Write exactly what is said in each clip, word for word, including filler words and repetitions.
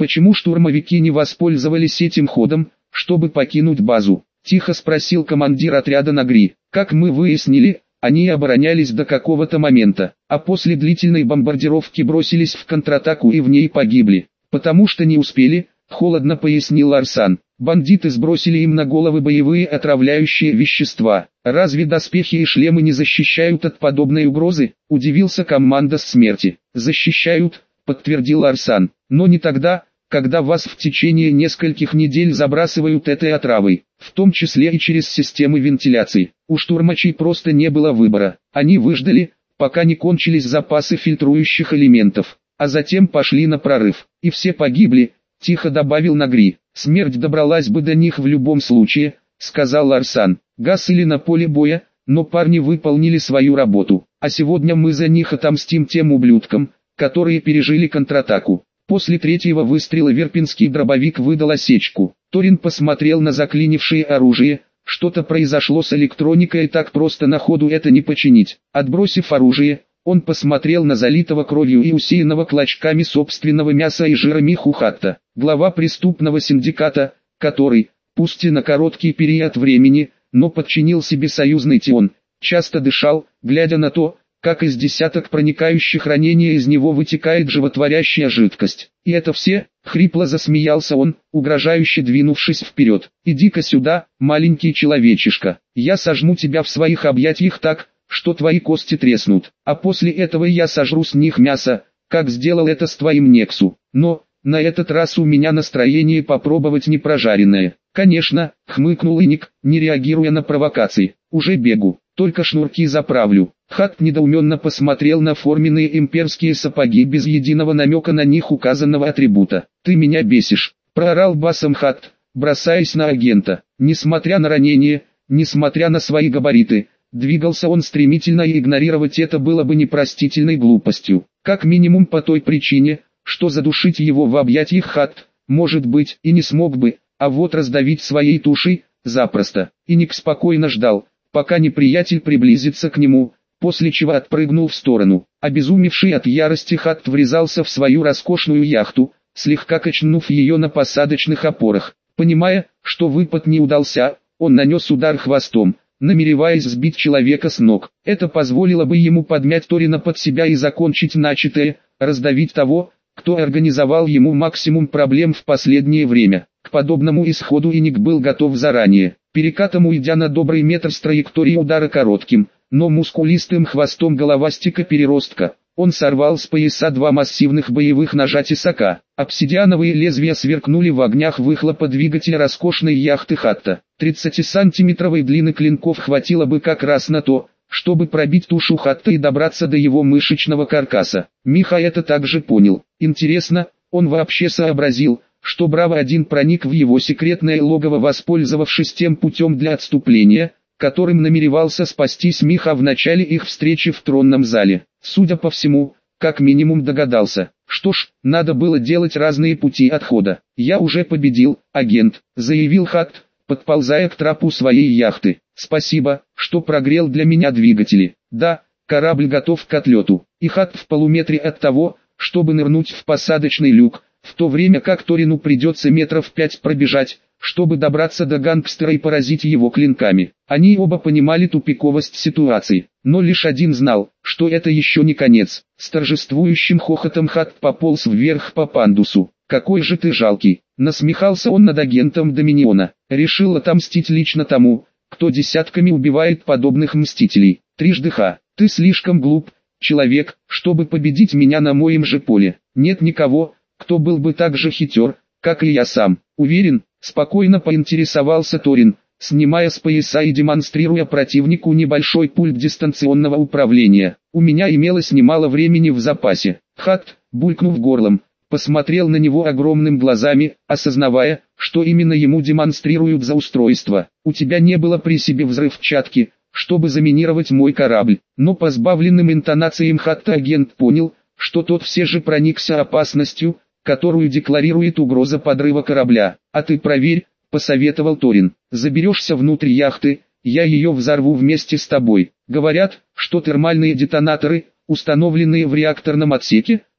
Почему штурмовики не воспользовались этим ходом, чтобы покинуть базу? Тихо спросил командир отряда Нагри. Как мы выяснили, они оборонялись до какого-то момента, а после длительной бомбардировки бросились в контратаку и в ней погибли. Потому что не успели, холодно пояснил Арсан. Бандиты сбросили им на головы боевые отравляющие вещества. Разве доспехи и шлемы не защищают от подобной угрозы? Удивился командос смерти. Защищают, подтвердил Арсан, но не тогда, когда вас в течение нескольких недель забрасывают этой отравой, в том числе и через системы вентиляции. У штурмачей просто не было выбора. Они выждали, пока не кончились запасы фильтрующих элементов, а затем пошли на прорыв. И все погибли, тихо добавил Нагри. Смерть добралась бы до них в любом случае, сказал Арсан. Газ или на поле боя, но парни выполнили свою работу. А сегодня мы за них отомстим тем ублюдкам, которые пережили контратаку. После третьего выстрела верпинский дробовик выдал осечку. Торин посмотрел на заклинившее оружие. Что-то произошло с электроникой, и так просто на ходу это не починить. Отбросив оружие, он посмотрел на залитого кровью и усеянного клочками собственного мяса и жира Миху Хатта, глава преступного синдиката, который, пусть и на короткий период времени, но подчинил себе союзный Тион, часто дышал, глядя на то, как из десяток проникающих ранений из него вытекает животворящая жидкость. И это все, хрипло засмеялся он, угрожающе двинувшись вперед. Иди-ка сюда, маленький человечишка, я сожму тебя в своих объятиях так, что твои кости треснут, а после этого я сожру с них мясо, как сделал это с твоим Нексу. Но, на этот раз у меня настроение попробовать непрожаренное. Конечно, хмыкнул Иник, не реагируя на провокации. Уже бегу, только шнурки заправлю. Хат недоуменно посмотрел на форменные имперские сапоги без единого намека на них указанного атрибута. «Ты меня бесишь», — проорал басом Хат, бросаясь на агента. Несмотря на ранение, несмотря на свои габариты, двигался он стремительно, и игнорировать это было бы непростительной глупостью. Как минимум по той причине, что задушить его в объятиях Хат, может быть, и не смог бы, а вот раздавить своей тушей, запросто. Иник спокойно ждал, пока неприятель приблизится к нему, после чего отпрыгнул в сторону. Обезумевший от ярости Хат врезался в свою роскошную яхту, слегка качнув ее на посадочных опорах. Понимая, что выпад не удался, он нанес удар хвостом, намереваясь сбить человека с ног. Это позволило бы ему подмять Торина под себя и закончить начатое, раздавить того, кто организовал ему максимум проблем в последнее время. К подобному исходу Иник был готов заранее. Перекатом уйдя на добрый метр с траектории удара коротким, но мускулистым хвостом головастика переростка, он сорвал с пояса два массивных боевых ножа тесака. Обсидиановые лезвия сверкнули в огнях выхлопа двигателя роскошной яхты Хатта. тридцатисантиметровой длины клинков хватило бы как раз на то, чтобы пробить тушу Хатта и добраться до его мышечного каркаса. Миха это также понял. Интересно, он вообще сообразил, что Браво-один проник в его секретное логово, воспользовавшись тем путем для отступления, которым намеревался спастись Миха в начале их встречи в тронном зале. Судя по всему, как минимум догадался. Что ж, надо было делать разные пути отхода. «Я уже победил, агент», — заявил Хат, подползая к трапу своей яхты. «Спасибо, что прогрел для меня двигатели. Да, корабль готов к отлету». И Хат в полуметре от того, чтобы нырнуть в посадочный люк, в то время как Торину придется метров пять пробежать, чтобы добраться до гангстера и поразить его клинками. Они оба понимали тупиковость ситуации, но лишь один знал, что это еще не конец. С торжествующим хохотом Хат пополз вверх по пандусу. «Какой же ты жалкий!» — насмехался он над агентом Доминиона. «Решил отомстить лично тому, кто десятками убивает подобных мстителей. Трижды ха, ты слишком глуп, человек, чтобы победить меня на моем же поле. Нет никого, кто был бы так же хитер, как и я сам. Уверен?» — спокойно поинтересовался Торин, снимая с пояса и демонстрируя противнику небольшой пульт дистанционного управления. «У меня имелось немало времени в запасе». Хат, булькнув горлом, посмотрел на него огромным глазами, осознавая, что именно ему демонстрируют за устройство. «У тебя не было при себе взрывчатки, чтобы заминировать мой корабль». Но по сбавленным интонациям Хатта агент понял, что тот все же проникся опасностью, которую декларирует угроза подрыва корабля. «А ты проверь», — посоветовал Торин. «Заберешься внутрь яхты, я ее взорву вместе с тобой. Говорят, что термальные детонаторы, установленные в реакторном отсеке,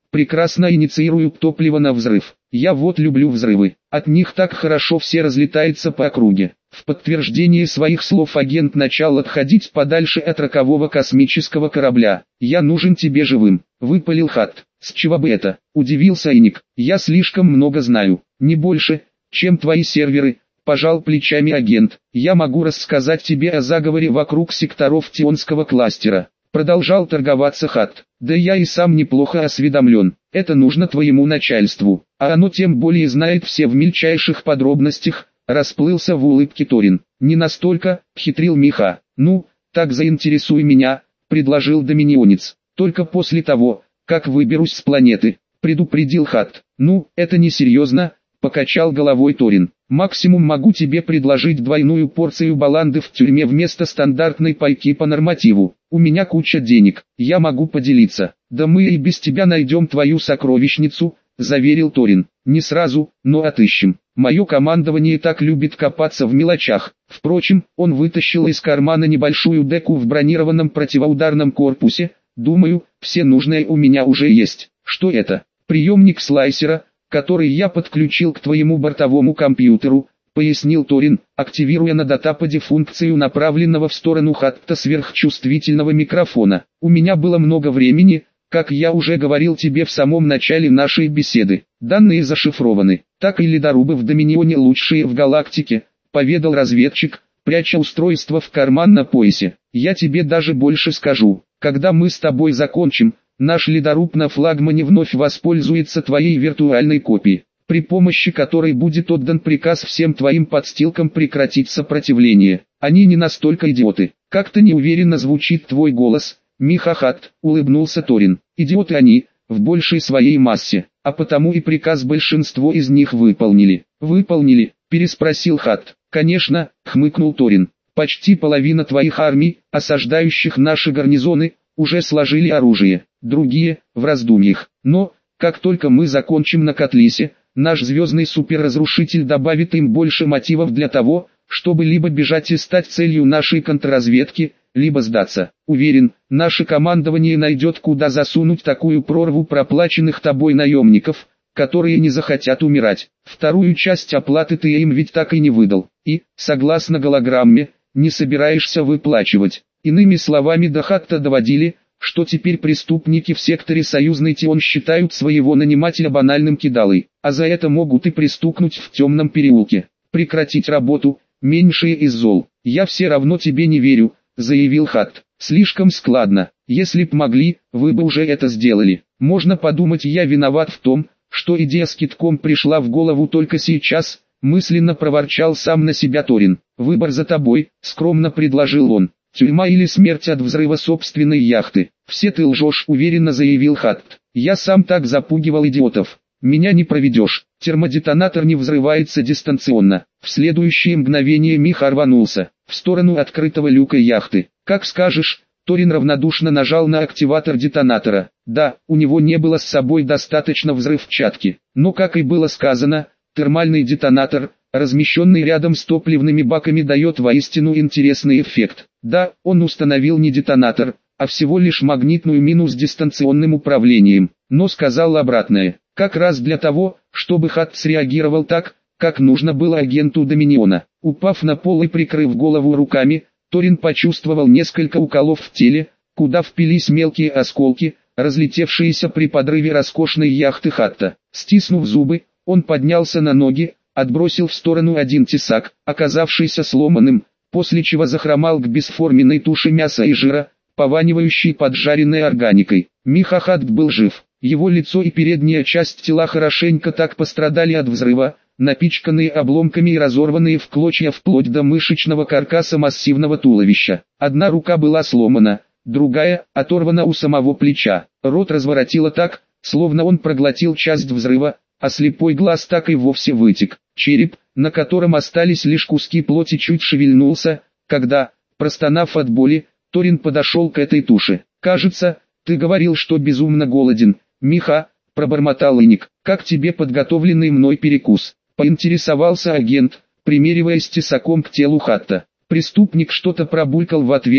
прекрасно инициируют топливо на взрыв. Я вот люблю взрывы, от них так хорошо все разлетается по округе. В подтверждение своих слов агент начал отходить подальше от рокового космического корабля. «Я нужен тебе живым», — выпалил Хатт. «С чего бы это?» — удивился Эник. «Я слишком много знаю, не больше, чем твои серверы», — пожал плечами агент. «Я могу рассказать тебе о заговоре вокруг секторов Тионского кластера». Продолжал торговаться Хатт. «Да я и сам неплохо осведомлен. Это нужно твоему начальству, а оно тем более знает все в мельчайших подробностях», — расплылся в улыбке Торин. «Не настолько», — хитрил Миха. «Ну, так заинтересуй меня», — предложил доминионец. «Только после того, как выберусь с планеты», — предупредил Хатт. «Ну, это несерьезно», — покачал головой Торин. «Максимум могу тебе предложить двойную порцию баланды в тюрьме вместо стандартной пайки по нормативу. У меня куча денег, я могу поделиться». «Да мы и без тебя найдем твою сокровищницу», — заверил Торин. «Не сразу, но отыщем. Мое командование так любит копаться в мелочах». Впрочем, он вытащил из кармана небольшую деку в бронированном противоударном корпусе. «Думаю, все нужное у меня уже есть». «Что это?» «Приемник слайсера, который я подключил к твоему бортовому компьютеру», — пояснил Торин, активируя на датападе функцию направленного в сторону Хатта сверхчувствительного микрофона. «У меня было много времени, как я уже говорил тебе в самом начале нашей беседы. Данные зашифрованы. Так и ледорубы в Доминионе лучшие в галактике», — поведал разведчик, пряча устройство в карман на поясе. «Я тебе даже больше скажу. Когда мы с тобой закончим, наш ледоруб на флагмане вновь воспользуется твоей виртуальной копией, при помощи которой будет отдан приказ всем твоим подстилкам прекратить сопротивление. Они не настолько идиоты. Как-то неуверенно звучит твой голос, Михахат», — улыбнулся Торин. «Идиоты они, в большей своей массе, а потому и приказ большинство из них выполнили». «Выполнили?» — переспросил Хатт. «Конечно», — хмыкнул Торин. «Почти половина твоих армий, осаждающих наши гарнизоны, уже сложили оружие, другие — в раздумьях. Но, как только мы закончим на Котлисе, наш звездный суперразрушитель добавит им больше мотивов для того, чтобы либо бежать и стать целью нашей контрразведки, либо сдаться. Уверен, наше командование найдет, куда засунуть такую прорву проплаченных тобой наемников, которые не захотят умирать. Вторую часть оплаты ты им ведь так и не выдал, и, согласно голограмме, не собираешься выплачивать». Иными словами, до Хатта доводили, что теперь преступники в секторе Союзный Тион считают своего нанимателя банальным кидалой, а за это могут и пристукнуть в темном переулке. «Прекратить работу, меньшее из зол». «Я все равно тебе не верю», — заявил Хатт. «Слишком складно. Если б могли, вы бы уже это сделали. Можно подумать, я виноват в том, что идея с китком пришла в голову только сейчас», — мысленно проворчал сам на себя Торин. «Выбор за тобой», — скромно предложил он. «Тюрьма или смерть от взрыва собственной яхты?» «Все ты лжешь», — уверенно заявил Хатт. «Я сам так запугивал идиотов. Меня не проведешь». Термодетонатор не взрывается дистанционно. В следующее мгновение Миха рванулся в сторону открытого люка яхты. «Как скажешь». Торин равнодушно нажал на активатор детонатора. Да, у него не было с собой достаточно взрывчатки, но, как и было сказано, термальный детонатор, размещенный рядом с топливными баками, дает воистину интересный эффект. Да, он установил не детонатор, а всего лишь магнитную мину с дистанционным управлением, но сказал обратное, как раз для того, чтобы Хатт среагировал так, как нужно было агенту Доминиона. Упав на пол и прикрыв голову руками, Торин почувствовал несколько уколов в теле, куда впились мелкие осколки, разлетевшиеся при подрыве роскошной яхты Хатта. Стиснув зубы, он поднялся на ноги, отбросил в сторону один тесак, оказавшийся сломанным, после чего захромал к бесформенной туше мяса и жира, пованивающей поджаренной органикой. Михахат был жив. Его лицо и передняя часть тела хорошенько так пострадали от взрыва, напичканные обломками и разорванные в клочья вплоть до мышечного каркаса массивного туловища. Одна рука была сломана, другая оторвана у самого плеча. Рот разворотило так, словно он проглотил часть взрыва, а слепой глаз так и вовсе вытек. Череп, на котором остались лишь куски плоти, чуть шевельнулся, когда, простонав от боли, Торин подошел к этой туше. «Кажется, ты говорил, что безумно голоден, Миха», — пробормотал Эник. «Как тебе подготовленный мной перекус?» — поинтересовался агент, примериваясь тесаком к телу Хатта. Преступник что-то пробулькал в ответ,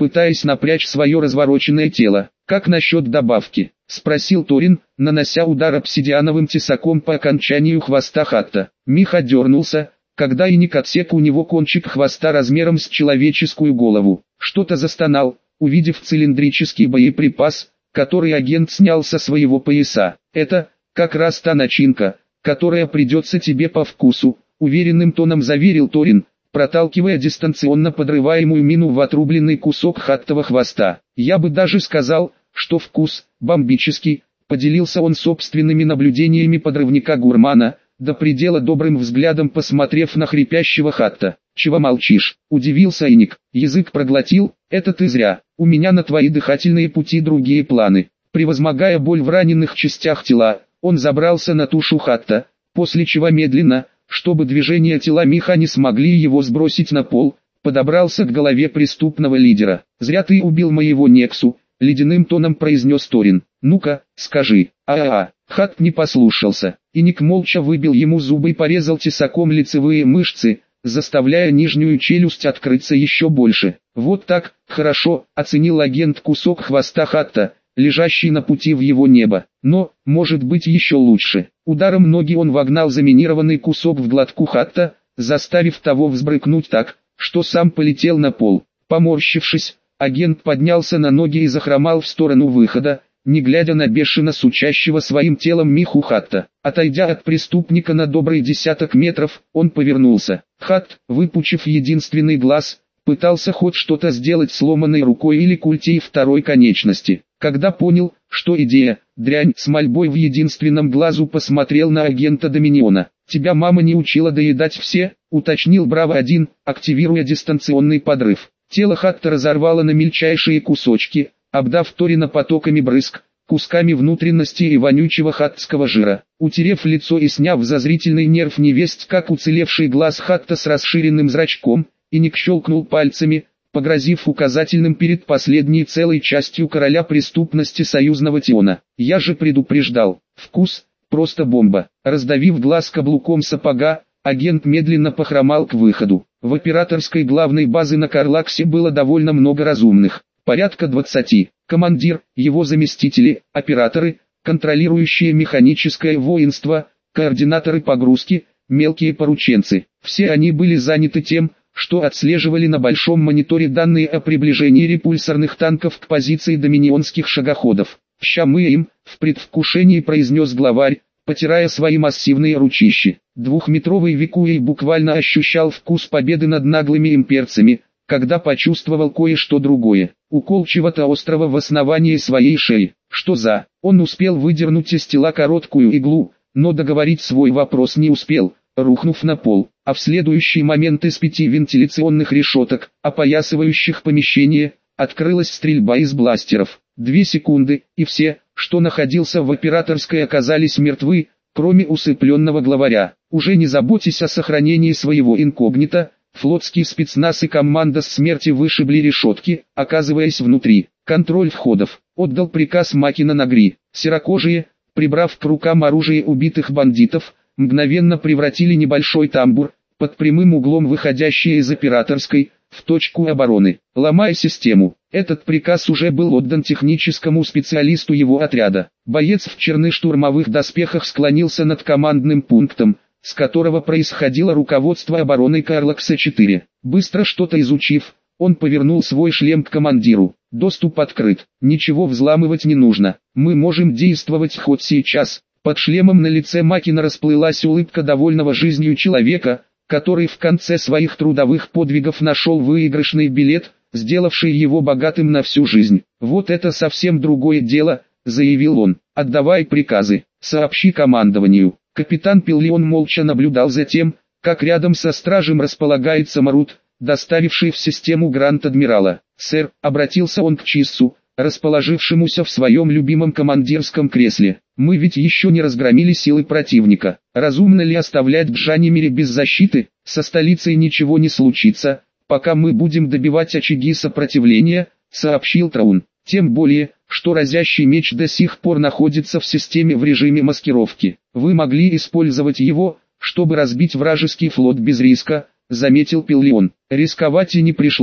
пытаясь напрячь свое развороченное тело. «Как насчет добавки?» — спросил Торин, нанося удар обсидиановым тесаком по окончанию хвоста Хатта. Мих отдернулся, когда Иник отсек у него кончик хвоста размером с человеческую голову. Что-то застонал, увидев цилиндрический боеприпас, который агент снял со своего пояса. «Это, как раз та начинка, которая придется тебе по вкусу», — уверенным тоном заверил Торин, проталкивая дистанционно подрываемую мину в отрубленный кусок хаттового хвоста. «Я бы даже сказал, что вкус бомбический», — поделился он собственными наблюдениями подрывника-гурмана, до предела добрым взглядом посмотрев на хрипящего Хатта. «Чего молчишь?» — удивился Иник. «Язык проглотил? Это ты зря. У меня на твои дыхательные пути другие планы». Превозмогая боль в раненых частях тела, он забрался на тушу Хатта, после чего медленно, чтобы движения тела Миха не смогли его сбросить на пол, подобрался к голове преступного лидера. «Зря ты убил моего Нексу», — ледяным тоном произнес Торин. «Ну-ка, скажи». А-а-а. Хатт не послушался. Иник молча выбил ему зубы и порезал тесаком лицевые мышцы, заставляя нижнюю челюсть открыться еще больше. «Вот так, хорошо», — оценил агент кусок хвоста Хатта, лежащий на пути в его небо. «Но, может быть, еще лучше». Ударом ноги он вогнал заминированный кусок в глотку Хатта, заставив того взбрыкнуть так, что сам полетел на пол. Поморщившись, агент поднялся на ноги и захромал в сторону выхода, не глядя на бешено сучащего своим телом Миху Хатта. Отойдя от преступника на добрый десяток метров, он повернулся. Хатт, выпучив единственный глаз, пытался хоть что-то сделать сломанной рукой или культей второй конечности. Когда понял, что идея, дрянь, с мольбой в единственном глазу посмотрел на агента Доминиона. «Тебя мама не учила доедать все?» — уточнил Браво-один, активируя дистанционный подрыв. Тело Хатта разорвало на мельчайшие кусочки, обдав Торина потоками брызг, кусками внутренности и вонючего хаттского жира. Утерев лицо и сняв за зрительный нерв невесть как уцелевший глаз Хатта с расширенным зрачком, Иник щелкнул пальцами, погрозив указательным перед последней целой частью короля преступности союзного Тиона. «Я же предупреждал, вкус — просто бомба». Раздавив глаз каблуком сапога, агент медленно похромал к выходу. В операторской главной базы на Карлаксе было довольно много разумных. Порядка двадцати. Командир, его заместители, операторы, контролирующие механическое воинство, координаторы погрузки, мелкие порученцы. Все они были заняты тем, что отслеживали на большом мониторе данные о приближении репульсорных танков к позиции доминионских шагоходов. «Ща мы им», — в предвкушении произнес главарь, потирая свои массивные ручищи. Двухметровый Викуэй буквально ощущал вкус победы над наглыми имперцами, когда почувствовал кое-что другое. Укол чего-то острого в основании своей шеи. Что за? Он успел выдернуть из тела короткую иглу, но договорить свой вопрос не успел, рухнув на пол. А в следующий момент из пяти вентиляционных решеток, опоясывающих помещение, открылась стрельба из бластеров. Две секунды, и все, что находился в операторской, оказались мертвы, кроме усыпленного главаря. Уже не заботясь о сохранении своего инкогнито, флотский спецназ и команда смерти вышибли решетки, оказываясь внутри. Контроль входов. Отдал приказ Макина на Гри. Серокожие, прибрав к рукам оружие убитых бандитов, мгновенно превратили небольшой тамбур, под прямым углом выходящий из операторской, в точку обороны. Ломая систему. Этот приказ уже был отдан техническому специалисту его отряда. Боец в черно-штурмовых доспехах склонился над командным пунктом, с которого происходило руководство обороной Карлакса четыре. Быстро что-то изучив, он повернул свой шлем к командиру. «Доступ открыт. Ничего взламывать не нужно. Мы можем действовать хоть сейчас». Под шлемом на лице Макина расплылась улыбка довольного жизнью человека, который в конце своих трудовых подвигов нашел выигрышный билет, сделавший его богатым на всю жизнь. «Вот это совсем другое дело», — заявил он. «Отдавай приказы, сообщи командованию». Капитан Пиллион молча наблюдал за тем, как рядом со стражем располагается Марут, доставивший в систему Гранд-Адмирала. «Сэр», — обратился он к Чиссу, расположившемуся в своем любимом командирском кресле, «мы ведь еще не разгромили силы противника. Разумно ли оставлять Джанимире без защиты? Со столицей ничего не случится, пока мы будем добивать очаги сопротивления», — сообщил Траун. «Тем более, что разящий меч до сих пор находится в системе в режиме маскировки. Вы могли использовать его, чтобы разбить вражеский флот без риска», — заметил Пиллион. «Рисковать и не пришлось»,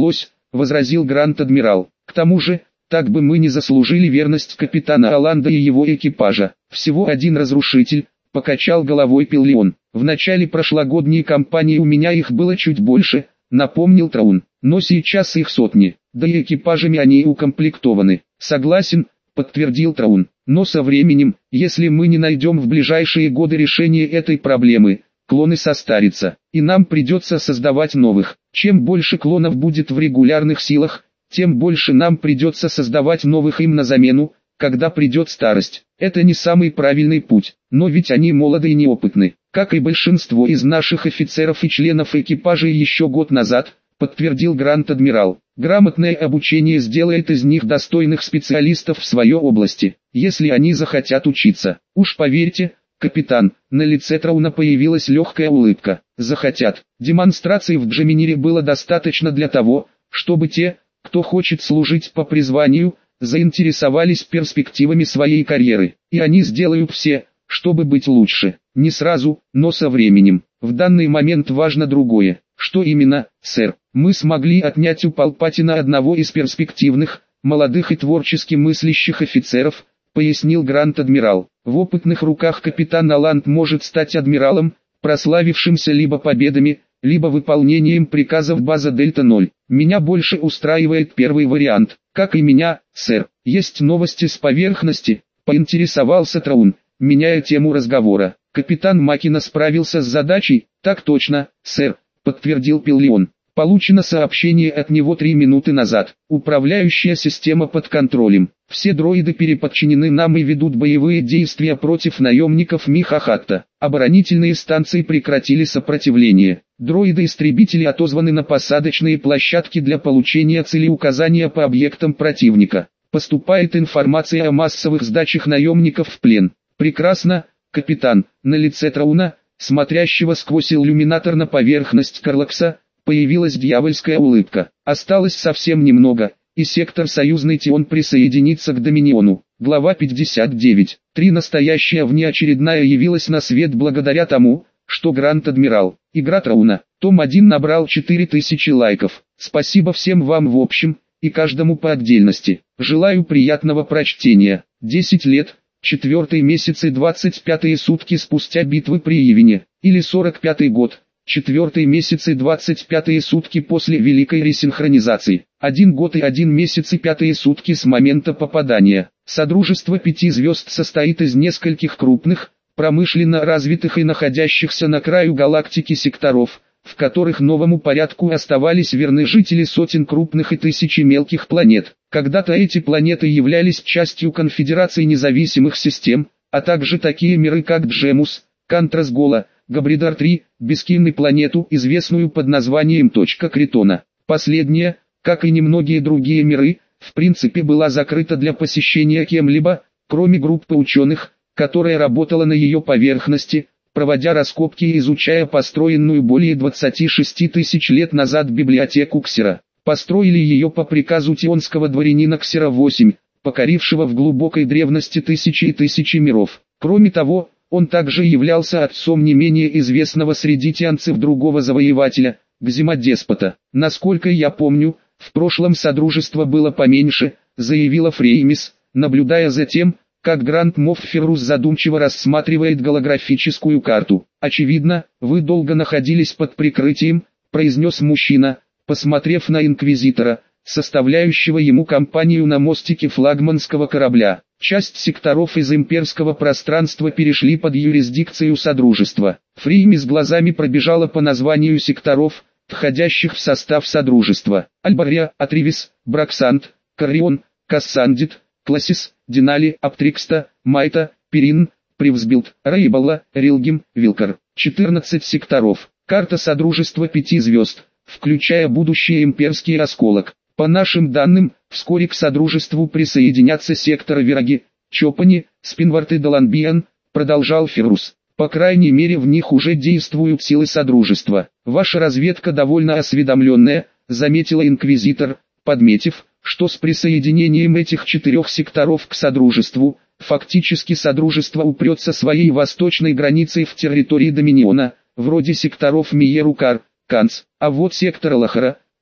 возразил Гранд-адмирал. К тому же, так бы мы не заслужили верность капитана Аланда и его экипажа. Всего один разрушитель, покачал головой Пиллион. В начале прошлогодней кампании у меня их было чуть больше, напомнил Траун. Но сейчас их сотни, да и экипажами они укомплектованы. Согласен, подтвердил Траун. Но со временем, если мы не найдем в ближайшие годы решение этой проблемы, клоны состарятся, и нам придется создавать новых. Чем больше клонов будет в регулярных силах, тем больше нам придется создавать новых им на замену, когда придет старость. Это не самый правильный путь, но ведь они молоды и неопытны, как и большинство из наших офицеров и членов экипажей еще год назад, подтвердил Гранд-адмирал. Грамотное обучение сделает из них достойных специалистов в своей области, если они захотят учиться. Уж поверьте, капитан, на лице Трауна появилась легкая улыбка. Захотят. Демонстраций в Джеминире было достаточно для того, чтобы те, кто хочет служить по призванию, заинтересовались перспективами своей карьеры. И они сделают все, чтобы быть лучше. Не сразу, но со временем. В данный момент важно другое. Что именно, сэр? Мы смогли отнять у Палпатина одного из перспективных, молодых и творчески мыслящих офицеров, пояснил Гранд-адмирал. В опытных руках капитан Аланд может стать адмиралом, прославившимся либо победами, либо выполнением приказов база Дельта ноль. Меня больше устраивает первый вариант, как и меня, сэр. Есть новости с поверхности, поинтересовался Траун, меняя тему разговора. Капитан Макина справился с задачей. Так точно, сэр, подтвердил Пиллион. Получено сообщение от него три минуты назад. Управляющая система под контролем. Все дроиды переподчинены нам и ведут боевые действия против наемников Михахатта. Оборонительные станции прекратили сопротивление. Дроиды-истребители отозваны на посадочные площадки для получения целеуказания по объектам противника. Поступает информация о массовых сдачах наемников в плен. Прекрасно, капитан. На лице Трауна, смотрящего сквозь иллюминатор на поверхность Карлакса, появилась дьявольская улыбка. Осталось совсем немного, и сектор союзный Тион присоединится к Доминиону. Глава пятьдесят девять. Три настоящая внеочередная явилась на свет благодаря тому, что Гранд-адмирал. Игра Трауна. Том один набрал четыре тысячи лайков. Спасибо всем вам в общем, и каждому по отдельности. Желаю приятного прочтения. десять лет, четвертый месяц и двадцать пятые сутки спустя битвы при Ивине, или сорок пятый год. Четвертый месяц и двадцать пятые сутки после великой ресинхронизации. Один год и один месяц и пятые сутки с момента попадания. Содружество пяти звезд состоит из нескольких крупных, промышленно развитых и находящихся на краю галактики секторов, в которых новому порядку оставались верны жители сотен крупных и тысячи мелких планет. Когда-то эти планеты являлись частью конфедерации независимых систем, а также такие миры как Джемус, Кантрасгола, Габридар три, Бескинный планету, известную под названием Точка Критона. Последняя, как и немногие другие миры, в принципе была закрыта для посещения кем-либо, кроме группы ученых, которая работала на ее поверхности, проводя раскопки и изучая построенную более двадцати шести тысяч лет назад библиотеку Ксера. Построили ее по приказу тионского дворянина Ксера восемь, покорившего в глубокой древности тысячи и тысячи миров. Кроме того, он также являлся отцом не менее известного среди тианцев другого завоевателя, Гзимодеспота. Насколько я помню, в прошлом Содружество было поменьше, заявила Фреймис, наблюдая за тем, как Гранд Мофф Феррус задумчиво рассматривает голографическую карту. «Очевидно, вы долго находились под прикрытием», произнес мужчина, посмотрев на Инквизитора, составляющего ему компанию на мостике флагманского корабля. Часть секторов из имперского пространства перешли под юрисдикцию Содружества. Фреймис глазами пробежала по названию секторов, входящих в состав Содружества. Альбария, Атривис, Браксант, Каррион, Кассандит, Классис, Динали, Аптрикста, Майта, Перин, Привсбилд, Рейбалла, Рилгим, Вилкар. четырнадцать секторов. Карта Содружества пяти звезд, включая будущий имперский осколок. По нашим данным, вскоре к Содружеству присоединятся секторы Вираги, Чопани, Спинвард и Даланбиан, продолжал Феррус. По крайней мере в них уже действуют силы Содружества. Ваша разведка довольно осведомленная, заметила Инквизитор, подметив, что с присоединением этих четырех секторов к Содружеству, фактически Содружество упрется своей восточной границей в территории Доминиона, вроде секторов Миерукар, Канц, а вот сектор Лахара,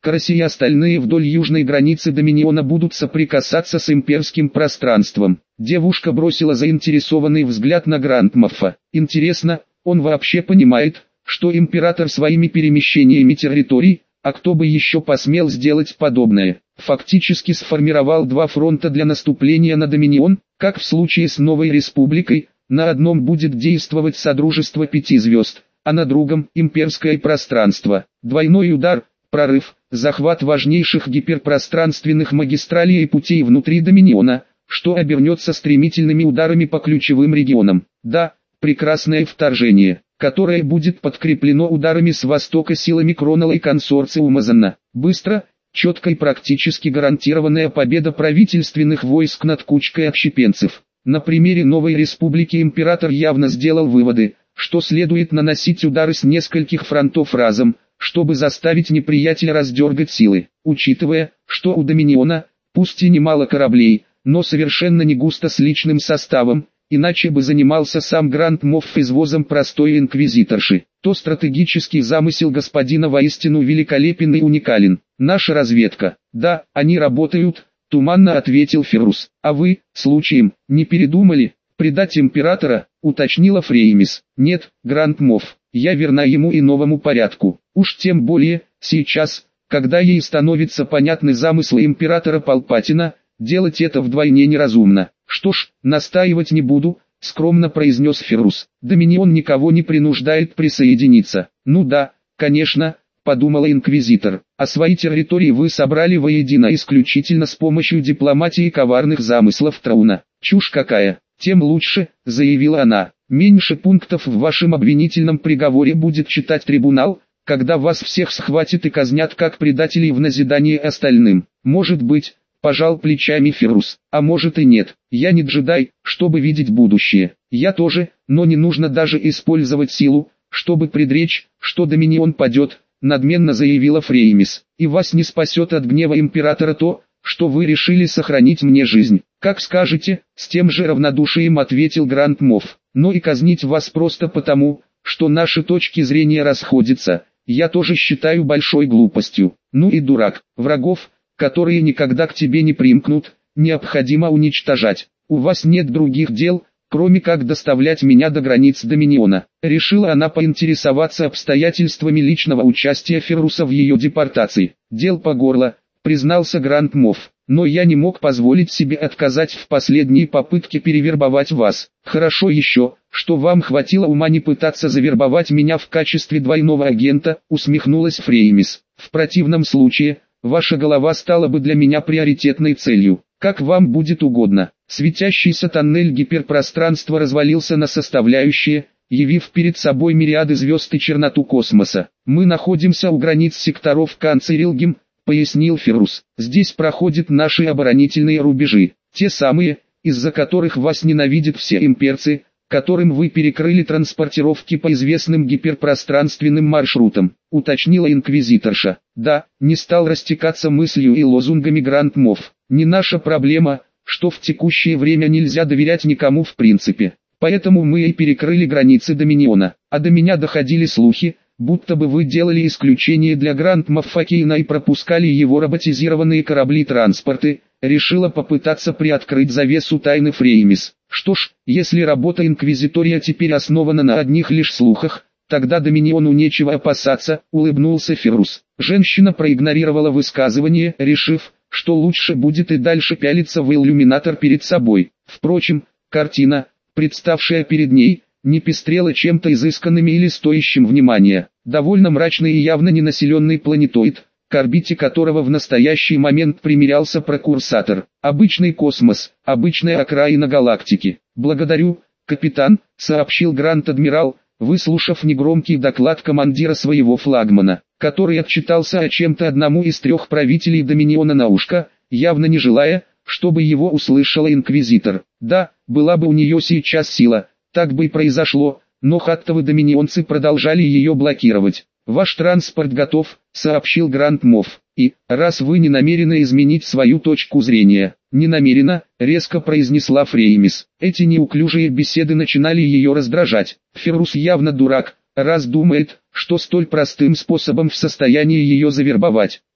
Караси и остальные вдоль южной границы Доминиона будут соприкасаться с имперским пространством. Девушка бросила заинтересованный взгляд на Грандмоффа. Интересно, он вообще понимает, что император своими перемещениями территорий, а кто бы еще посмел сделать подобное, фактически сформировал два фронта для наступления на Доминион, как в случае с Новой Республикой, на одном будет действовать Содружество Пяти Звезд, а на другом – имперское пространство. Двойной удар, прорыв, захват важнейших гиперпространственных магистралей и путей внутри Доминиона, что обернется стремительными ударами по ключевым регионам. Да, прекрасное вторжение, которое будет подкреплено ударами с востока силами Кронала и консорциума Занна. Быстро, четко и практически гарантированная победа правительственных войск над кучкой отщепенцев. На примере Новой Республики император явно сделал выводы, что следует наносить удары с нескольких фронтов разом, чтобы заставить неприятеля раздергать силы. Учитывая, что у Доминиона, пусть и немало кораблей, но совершенно не густо с личным составом, иначе бы занимался сам Грандмофф извозом простой инквизиторши, то стратегический замысел господина воистину великолепен и уникален. Наша разведка, да, они работают, туманно ответил Феррус. А вы, случаем, не передумали предать императора, уточнила Фреймис. Нет, Грандмофф, я верна ему и новому порядку. Уж тем более, сейчас, когда ей становится понятны замыслы императора Палпатина, делать это вдвойне неразумно. Что ж, настаивать не буду, скромно произнес Феррус. Доминион никого не принуждает присоединиться. Ну да, конечно, подумала инквизитор. А свои территории вы собрали воедино исключительно с помощью дипломатии и коварных замыслов Трауна. Чушь какая, тем лучше, заявила она. Меньше пунктов в вашем обвинительном приговоре будет читать трибунал, когда вас всех схватят и казнят как предателей в назидание остальным. Может быть, пожал плечами Феррус, а может и нет. Я не джедай, чтобы видеть будущее. Я тоже, но не нужно даже использовать силу, чтобы предречь, что Доминион падет, надменно заявила Фреймис. И вас не спасет от гнева императора то, что вы решили сохранить мне жизнь. Как скажете, с тем же равнодушием ответил Грандмофф. Но и казнить вас просто потому, что наши точки зрения расходятся, я тоже считаю большой глупостью. Ну и дурак, врагов, которые никогда к тебе не примкнут, необходимо уничтожать. У вас нет других дел, кроме как доставлять меня до границ Доминиона. Решила она поинтересоваться обстоятельствами личного участия Ферруса в ее депортации. Дел по горло, признался Грандмофф, но я не мог позволить себе отказать в последней попытке перевербовать вас. Хорошо еще, что вам хватило ума не пытаться завербовать меня в качестве двойного агента, усмехнулась Фреймис. В противном случае, ваша голова стала бы для меня приоритетной целью. Как вам будет угодно. Светящийся тоннель гиперпространства развалился на составляющие, явив перед собой мириады звезд и черноту космоса. Мы находимся у границ секторов Канцерилгем, пояснил Феррус. Здесь проходят наши оборонительные рубежи, те самые, из-за которых вас ненавидят все имперцы, которым вы перекрыли транспортировки по известным гиперпространственным маршрутам, уточнила инквизиторша. Да, не стал растекаться мыслью и лозунгами Грандмофф. Не наша проблема, что в текущее время нельзя доверять никому в принципе. Поэтому мы и перекрыли границы Доминиона. А до меня доходили слухи, будто бы вы делали исключение для Грандмоффа Кейна и пропускали его роботизированные корабли-транспорты. Решила попытаться приоткрыть завесу тайны Фреймис. Что ж, если работа Инквизитория теперь основана на одних лишь слухах, тогда Доминиону нечего опасаться, улыбнулся Феррус. Женщина проигнорировала высказывание, решив, что лучше будет и дальше пялиться в иллюминатор перед собой. Впрочем, картина, представшая перед ней, не пестрела чем-то изысканным или стоящим внимания. Довольно мрачный и явно ненаселенный планетоид, к орбите которого в настоящий момент примерялся прокурсатор. Обычный космос, обычная окраина галактики. «Благодарю, капитан», — сообщил Гранд-адмирал, выслушав негромкий доклад командира своего флагмана, который отчитался о чем-то одному из трех правителей Доминиона на ушко, явно не желая, чтобы его услышала инквизитор. Да, была бы у нее сейчас сила, так бы и произошло, но хаттовы доминионцы продолжали ее блокировать. «Ваш транспорт готов», — сообщил Грандмофф, — «и, раз вы не намерены изменить свою точку зрения». «Не намерена», — резко произнесла Фреймис. Эти неуклюжие беседы начинали ее раздражать. Феррус явно дурак, раз думает, что столь простым способом в состоянии ее завербовать.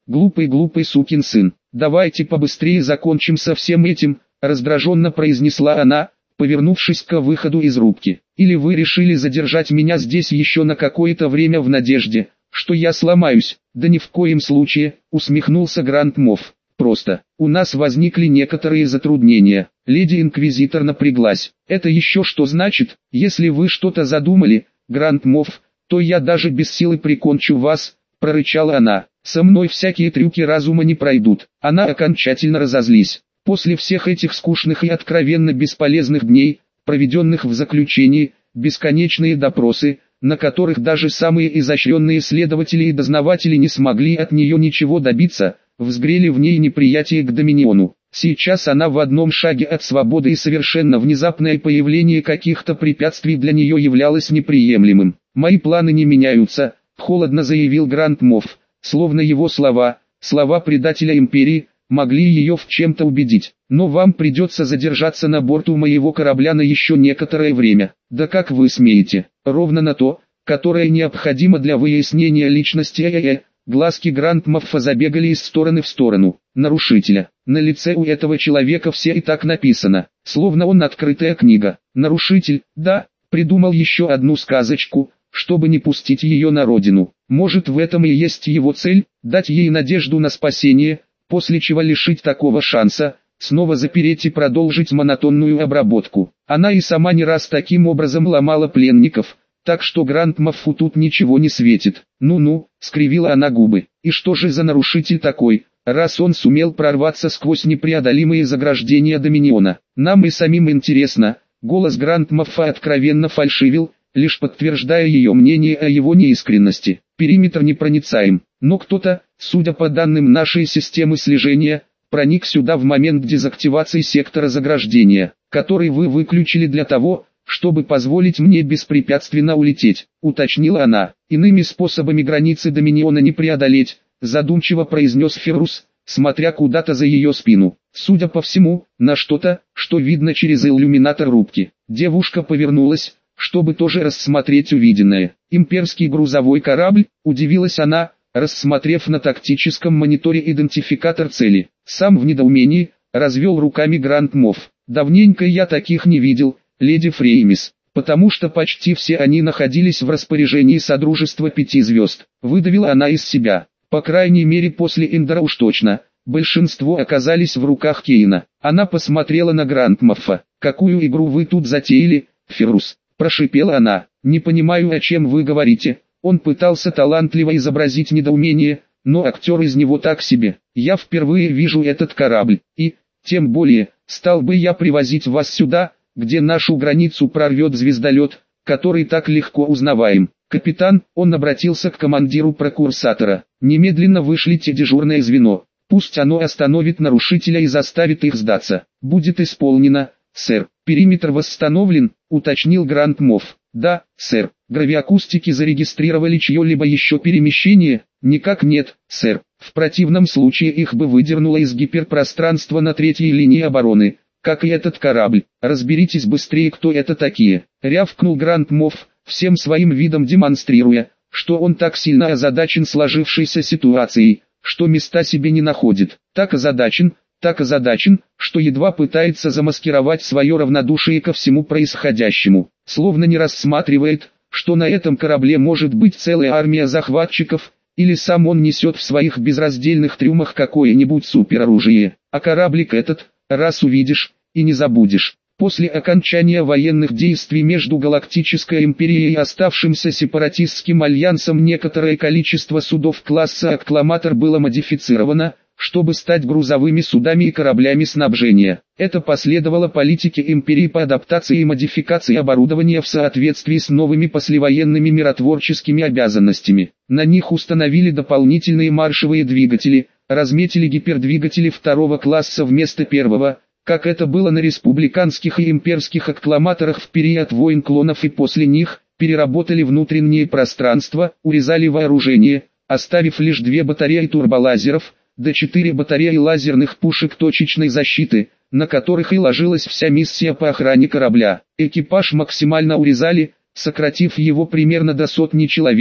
Глупый-глупый сукин сын. Давайте побыстрее закончим со всем этим, раздраженно произнесла она, повернувшись к выходу из рубки. Или вы решили задержать меня здесь еще на какое-то время в надежде, что я сломаюсь? Да ни в коем случае, усмехнулся Гранд Мофф. Просто, у нас возникли некоторые затруднения. Леди Инквизитор напряглась. Это еще что значит? Если вы что-то задумали, Гранд Мофф, то я даже без силы прикончу вас, прорычала она. Со мной всякие трюки разума не пройдут. Она окончательно разозлилась. После всех этих скучных и откровенно бесполезных дней, проведенных в заключении, бесконечные допросы, на которых даже самые изощренные следователи и дознаватели не смогли от нее ничего добиться, взгрели в ней неприятие к Доминиону. Сейчас она в одном шаге от свободы, и совершенно внезапное появление каких-то препятствий для нее являлось неприемлемым. «Мои планы не меняются», — холодно заявил Гранд Мофф, словно его слова, слова предателя империи, могли ее в чем-то убедить. «Но вам придется задержаться на борту моего корабля на еще некоторое время». «Да как вы смеете? Ровно на то, которое необходимо для выяснения личности э-э-э». Глазки Гранд Моффа забегали из стороны в сторону. Нарушителя. На лице у этого человека все и так написано, словно он открытая книга. Нарушитель, да, придумал еще одну сказочку, чтобы не пустить ее на родину. Может, в этом и есть его цель, дать ей надежду на спасение, после чего лишить такого шанса, снова запереть и продолжить монотонную обработку. Она и сама не раз таким образом ломала пленников, так что Гранд Моффу тут ничего не светит. «Ну-ну», — скривила она губы, — «и что же за нарушитель такой, раз он сумел прорваться сквозь непреодолимые заграждения Доминиона? Нам и самим интересно». Голос Гранд Моффа откровенно фальшивил, лишь подтверждая ее мнение о его неискренности. «Периметр непроницаем, но кто-то, судя по данным нашей системы слежения, проник сюда в момент дезактивации сектора заграждения, который вы выключили для того, чтобы позволить мне беспрепятственно улететь», — уточнила она. «Иными способами границы Доминиона не преодолеть», — задумчиво произнес Феррус, смотря куда-то за ее спину. Судя по всему, на что-то, что видно через иллюминатор рубки. Девушка повернулась, чтобы тоже рассмотреть увиденное. «Имперский грузовой корабль», — удивилась она, рассмотрев на тактическом мониторе идентификатор цели. Сам в недоумении, развел руками Гранд Мофф. «Давненько я таких не видел, леди Фреймис, потому что почти все они находились в распоряжении Содружества Пяти Звезд», — выдавила она из себя. «По крайней мере после Эндера уж точно, большинство оказались в руках Кейна». Она посмотрела на Гранд Моффа. «Какую игру вы тут затеяли, Феррус?» — прошипела она. «Не понимаю, о чем вы говорите». Он пытался талантливо изобразить недоумение, но актер из него так себе. «Я впервые вижу этот корабль, и, тем более, стал бы я привозить вас сюда, где нашу границу прорвет звездолет, который так легко узнаваем. Капитан», — он обратился к командиру прокурсатора, — «немедленно вышлите дежурное звено, пусть оно остановит нарушителя и заставит их сдаться». «Будет исполнено, сэр». «Периметр восстановлен», — уточнил Гранд Мофф. «Да, сэр». «Гравиакустики зарегистрировали чье-либо еще перемещение?» «Никак нет, сэр. В противном случае их бы выдернуло из гиперпространства на третьей линии обороны, как и этот корабль. Разберитесь быстрее, кто это такие», — рявкнул Гранд Мофф, всем своим видом демонстрируя, что он так сильно озадачен сложившейся ситуацией, что места себе не находит. Так озадачен, так озадачен, что едва пытается замаскировать свое равнодушие ко всему происходящему, словно не рассматривает, что на этом корабле может быть целая армия захватчиков, или сам он несет в своих безраздельных трюмах какое-нибудь супероружие. А кораблик этот, раз увидишь, и не забудешь. После окончания военных действий между Галактической Империей и оставшимся сепаратистским альянсом некоторое количество судов класса «Аккламатор» было модифицировано, чтобы стать грузовыми судами и кораблями снабжения. Это последовало политике империи по адаптации и модификации оборудования в соответствии с новыми послевоенными миротворческими обязанностями. На них установили дополнительные маршевые двигатели, разметили гипердвигатели второго класса вместо первого, как это было на республиканских и имперских аккламаторах в период войн клонов, и после них, переработали внутреннее пространство, урезали вооружение, оставив лишь две батареи турболазеров, до четыре батареи лазерных пушек точечной защиты, на которых и ложилась вся миссия по охране корабля. Экипаж максимально урезали, сократив его примерно до сотни человек,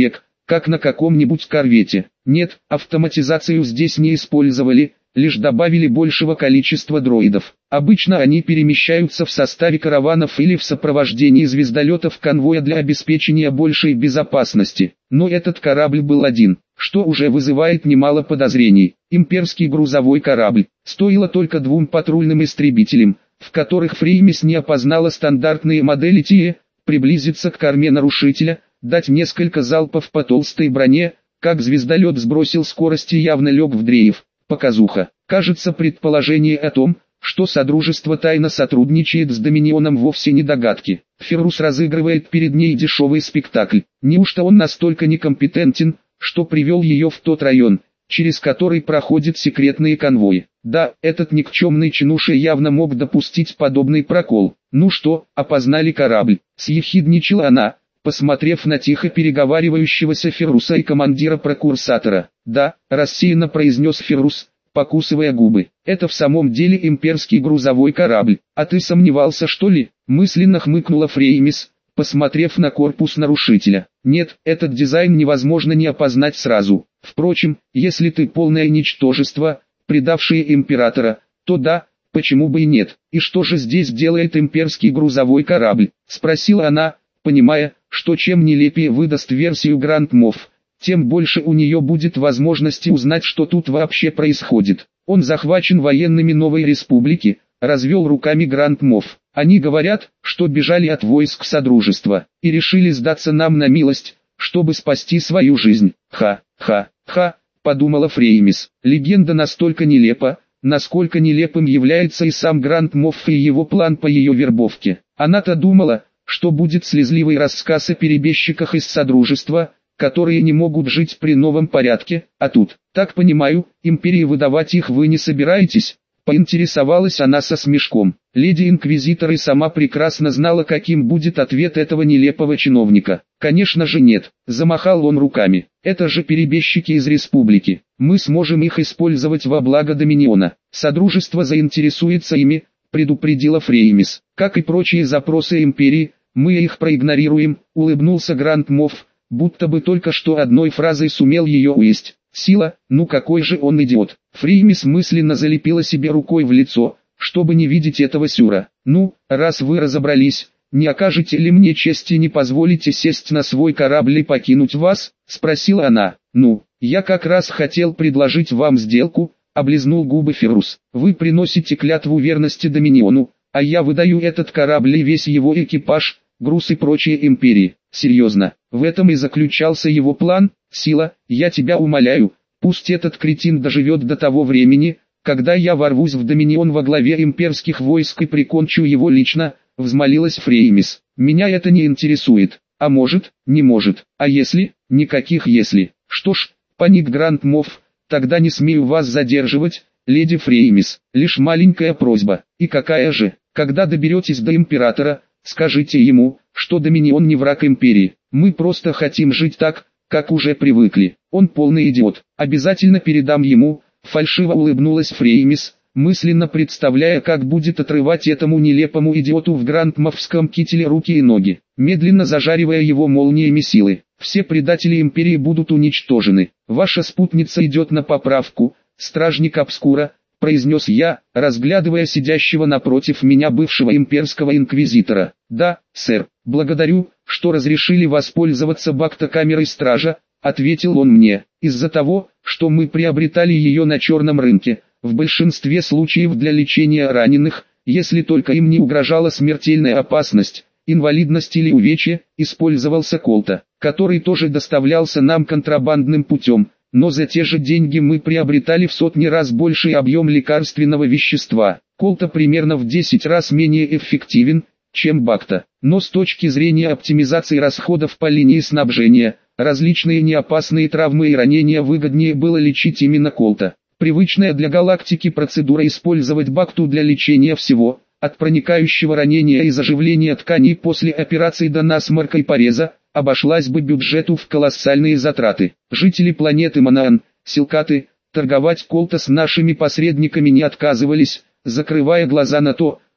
как на каком-нибудь корвете. Нет, автоматизацию здесь не использовали, лишь добавили большего количества дроидов. Обычно они перемещаются в составе караванов или в сопровождении звездолетов конвоя для обеспечения большей безопасности. Но этот корабль был один, что уже вызывает немало подозрений. Имперский грузовой корабль. Стоило только двум патрульным истребителям, в которых Фреймис не опознала стандартные модели ТИЭ, приблизиться к корме нарушителя, дать несколько залпов по толстой броне, как звездолет сбросил скорость и явно лег в дрейф. Показуха. Кажется, предположение о том, что Содружество тайно сотрудничает с Доминионом, вовсе не догадки. Феррус разыгрывает перед ней дешевый спектакль. Неужто он настолько некомпетентен, что привел ее в тот район, через который проходят секретные конвои? Да, этот никчемный чинуша явно мог допустить подобный прокол. Ну что, опознали корабль? Съехидничала она, посмотрев на тихо переговаривающегося Ферруса и командира прокурсатора. «Да», — рассеянно произнес Феррус, покусывая губы. «Это в самом деле имперский грузовой корабль. А ты сомневался, что ли?» — мысленно хмыкнула Фреймис, посмотрев на корпус нарушителя. «Нет, этот дизайн невозможно не опознать сразу. Впрочем, если ты полное ничтожество, предавшее императора, то да, почему бы и нет. И что же здесь делает имперский грузовой корабль?» — спросила она, понимая, что чем нелепее выдаст версию Гранд Мофф, тем больше у нее будет возможности узнать, что тут вообще происходит. «Он захвачен военными Новой Республики», — развел руками Гранд Мофф. «Они говорят, что бежали от войск Содружества, и решили сдаться нам на милость, чтобы спасти свою жизнь». «Ха-ха-ха», — подумала Фреймис. Легенда настолько нелепа, насколько нелепым является и сам Гранд Мофф и его план по ее вербовке. Она-то думала, что будет слезливый рассказ о перебежчиках из Содружества, которые не могут жить при новом порядке, а тут, так понимаю, империи выдавать их вы не собираетесь? Поинтересовалась она со смешком. Леди-инквизитор и сама прекрасно знала, каким будет ответ этого нелепого чиновника. Конечно же нет, замахал он руками. Это же перебежчики из республики. Мы сможем их использовать во благо Доминиона. Содружество заинтересуется ими, предупредила Фреймис. Как и прочие запросы империи, мы их проигнорируем, улыбнулся Гранд Мофф, будто бы только что одной фразой сумел ее уесть. Сила, ну какой же он идиот. Фреймис мысленно залепила себе рукой в лицо, чтобы не видеть этого сюра. «Ну, раз вы разобрались, не окажете ли мне чести, не позволите сесть на свой корабль и покинуть вас?» — спросила она. «Ну, я как раз хотел предложить вам сделку», — облизнул губы Феррус. «Вы приносите клятву верности Доминиону, а я выдаю этот корабль и весь его экипаж, груз и прочие империи». Серьезно, в этом и заключался его план. «Сила, я тебя умоляю, пусть этот кретин доживет до того времени, когда я ворвусь в Доминион во главе имперских войск и прикончу его лично», — взмолилась Фреймис. «Меня это не интересует. А может, не может. А если? Никаких если. Что ж, паник Гранд Мофф, тогда не смею вас задерживать, леди Фреймис. Лишь маленькая просьба. И какая же? Когда доберетесь до императора, скажите ему, что Доминион не враг империи. Мы просто хотим жить так, как уже привыкли. Он полный идиот. Обязательно передам ему», — фальшиво улыбнулась Фреймис, мысленно представляя, как будет отрывать этому нелепому идиоту в грандмоффском кителе руки и ноги, медленно зажаривая его молниями силы. «Все предатели империи будут уничтожены. Ваша спутница идет на поправку, стражник Обскура», — произнес я, разглядывая сидящего напротив меня бывшего имперского инквизитора. «Да, сэр, благодарю, что разрешили воспользоваться бактокамерой стража», — ответил он мне. «Из-за того, что мы приобретали ее на черном рынке, в большинстве случаев для лечения раненых, если только им не угрожала смертельная опасность, инвалидность или увечье, использовался колта, который тоже доставлялся нам контрабандным путем. Но за те же деньги мы приобретали в сотни раз больший объем лекарственного вещества. Колта примерно в десять раз менее эффективен, чем бакта. Но с точки зрения оптимизации расходов по линии снабжения, различные неопасные травмы и ранения выгоднее было лечить именно колта. Привычная для галактики процедура использовать бакту для лечения всего, от проникающего ранения и заживления тканей после операции до насморка и пореза, обошлась бы бюджету в колоссальные затраты. Жители планеты Манаан, Силкаты, торговать колта с нашими посредниками не отказывались, закрывая глаза на то,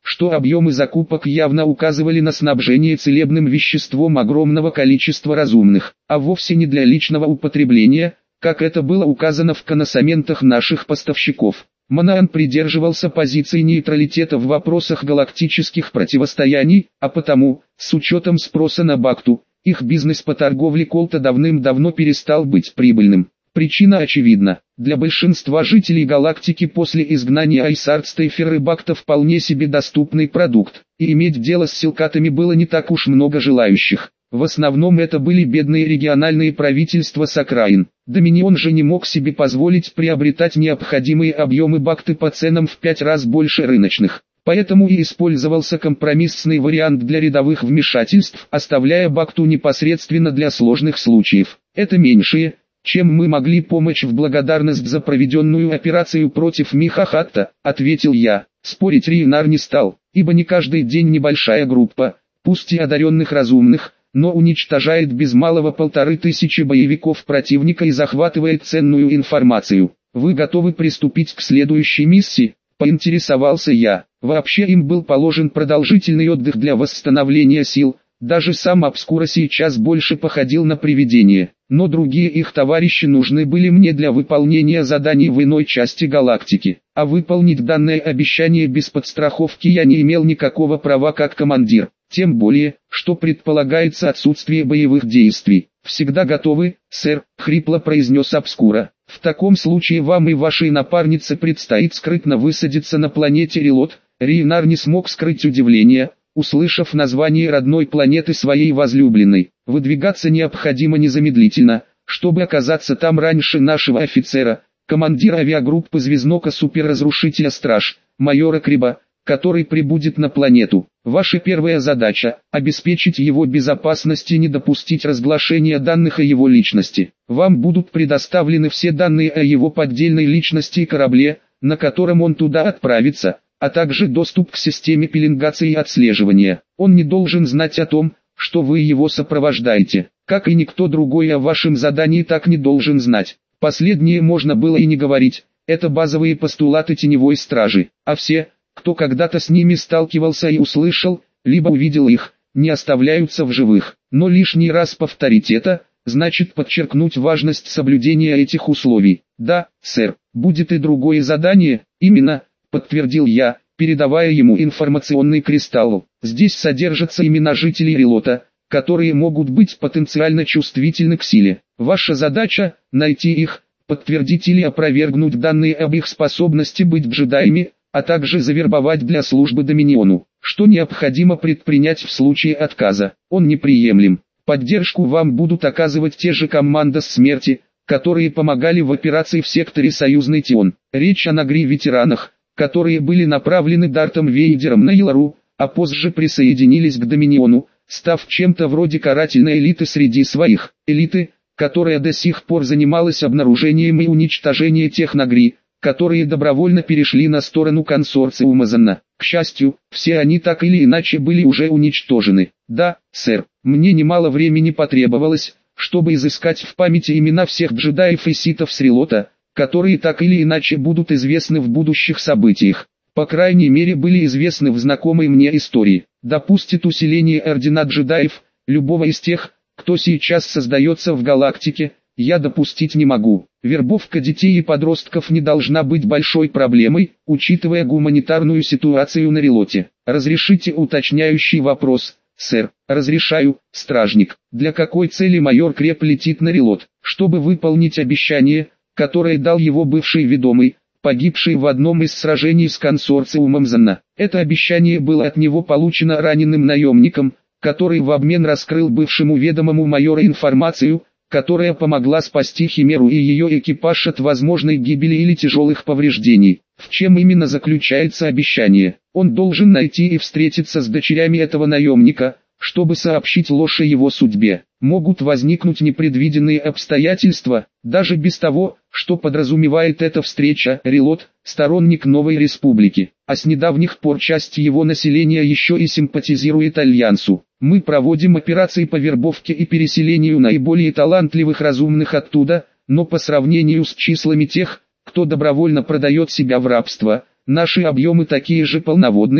что объемы закупок явно указывали на снабжение целебным веществом огромного количества разумных, а вовсе не для личного употребления, как это было указано в коносаментах наших поставщиков. Манаан придерживался позиции нейтралитета в вопросах галактических противостояний, а потому, с учетом спроса на Бакту, их бизнес по торговле Колта давным-давно перестал быть прибыльным. Причина очевидна. Для большинства жителей галактики после изгнания Айсардстейфера Бакта вполне себе доступный продукт, и иметь дело с силкатами было не так уж много желающих. В основном это были бедные региональные правительства с окраин. Доминион же не мог себе позволить приобретать необходимые объемы Бакты по ценам в пять раз больше рыночных. Поэтому и использовался компромиссный вариант для рядовых вмешательств, оставляя Бакту непосредственно для сложных случаев. Это меньшее, чем мы могли помочь в благодарность за проведенную операцию против Михахатта, ответил я. Спорить Рейнар не стал, ибо не каждый день небольшая группа, пусть и одаренных разумных, но уничтожает без малого полторы тысячи боевиков противника и захватывает ценную информацию. Вы готовы приступить к следующей миссии? Поинтересовался я. Вообще им был положен продолжительный отдых для восстановления сил. Даже сам Обскура сейчас больше походил на привидение, но другие их товарищи нужны были мне для выполнения заданий в иной части галактики, а выполнить данное обещание без подстраховки я не имел никакого права как командир, тем более, что предполагается отсутствие боевых действий. «Всегда готовы, сэр», — хрипло произнес Обскура. «В таком случае вам и вашей напарнице предстоит скрытно высадиться на планете Релот». Рейнар не смог скрыть удивление, услышав название родной планеты своей возлюбленной. Выдвигаться необходимо незамедлительно, чтобы оказаться там раньше нашего офицера, командира авиагруппы Звезднока суперразрушителя Страж, майора Криба, который прибудет на планету. Ваша первая задача – обеспечить его безопасность и не допустить разглашения данных о его личности. Вам будут предоставлены все данные о его поддельной личности и корабле, на котором он туда отправится, а также доступ к системе пеленгации и отслеживания. Он не должен знать о том, что вы его сопровождаете, как и никто другой о вашем задании так не должен знать. Последнее можно было и не говорить, это базовые постулаты теневой стражи, а все, кто когда-то с ними сталкивался и услышал, либо увидел их, не оставляются в живых. Но лишний раз повторить это, значит подчеркнуть важность соблюдения этих условий. Да, сэр, будет и другое задание, именно, подтвердил я, передавая ему информационный кристалл. Здесь содержатся имена жителей Релота, которые могут быть потенциально чувствительны к силе. Ваша задача – найти их, подтвердить или опровергнуть данные об их способности быть джедаями, а также завербовать для службы Доминиону. Что необходимо предпринять в случае отказа? Он неприемлем. Поддержку вам будут оказывать те же командос смерти, которые помогали в операции в секторе Союзный Тион. Речь о Нагри-ветеранах, которые были направлены Дартом Вейдером на Илару, а позже присоединились к Доминиону, став чем-то вроде карательной элиты среди своих. Элиты, которая до сих пор занималась обнаружением и уничтожением тех Нагри, которые добровольно перешли на сторону консорциума Занна. К счастью, все они так или иначе были уже уничтожены. Да, сэр, мне немало времени потребовалось, чтобы изыскать в памяти имена всех джедаев и ситов с Релота, которые так или иначе будут известны в будущих событиях. По крайней мере были известны в знакомой мне истории. Допустит усиление ордена джедаев, любого из тех, кто сейчас создается в галактике, я допустить не могу. Вербовка детей и подростков не должна быть большой проблемой, учитывая гуманитарную ситуацию на Релоте. Разрешите уточняющий вопрос, сэр? Разрешаю, стражник. Для какой цели майор Креп летит на Релот? Чтобы выполнить обещание, которое дал его бывший ведомый, погибший в одном из сражений с консорциумом Занна. Это обещание было от него получено раненым наемником, который в обмен раскрыл бывшему ведомому майора информацию, которая помогла спасти Химеру и ее экипаж от возможной гибели или тяжелых повреждений. В чем именно заключается обещание? Он должен найти и встретиться с дочерями этого наемника, чтобы сообщить ложь о его судьбе. Могут возникнуть непредвиденные обстоятельства, даже без того, что подразумевает эта встреча. Релот – сторонник новой республики, а с недавних пор часть его населения еще и симпатизирует Альянсу. Мы проводим операции по вербовке и переселению наиболее талантливых разумных оттуда, но по сравнению с числами тех, кто добровольно продает себя в рабство, наши объемы такие же полноводные,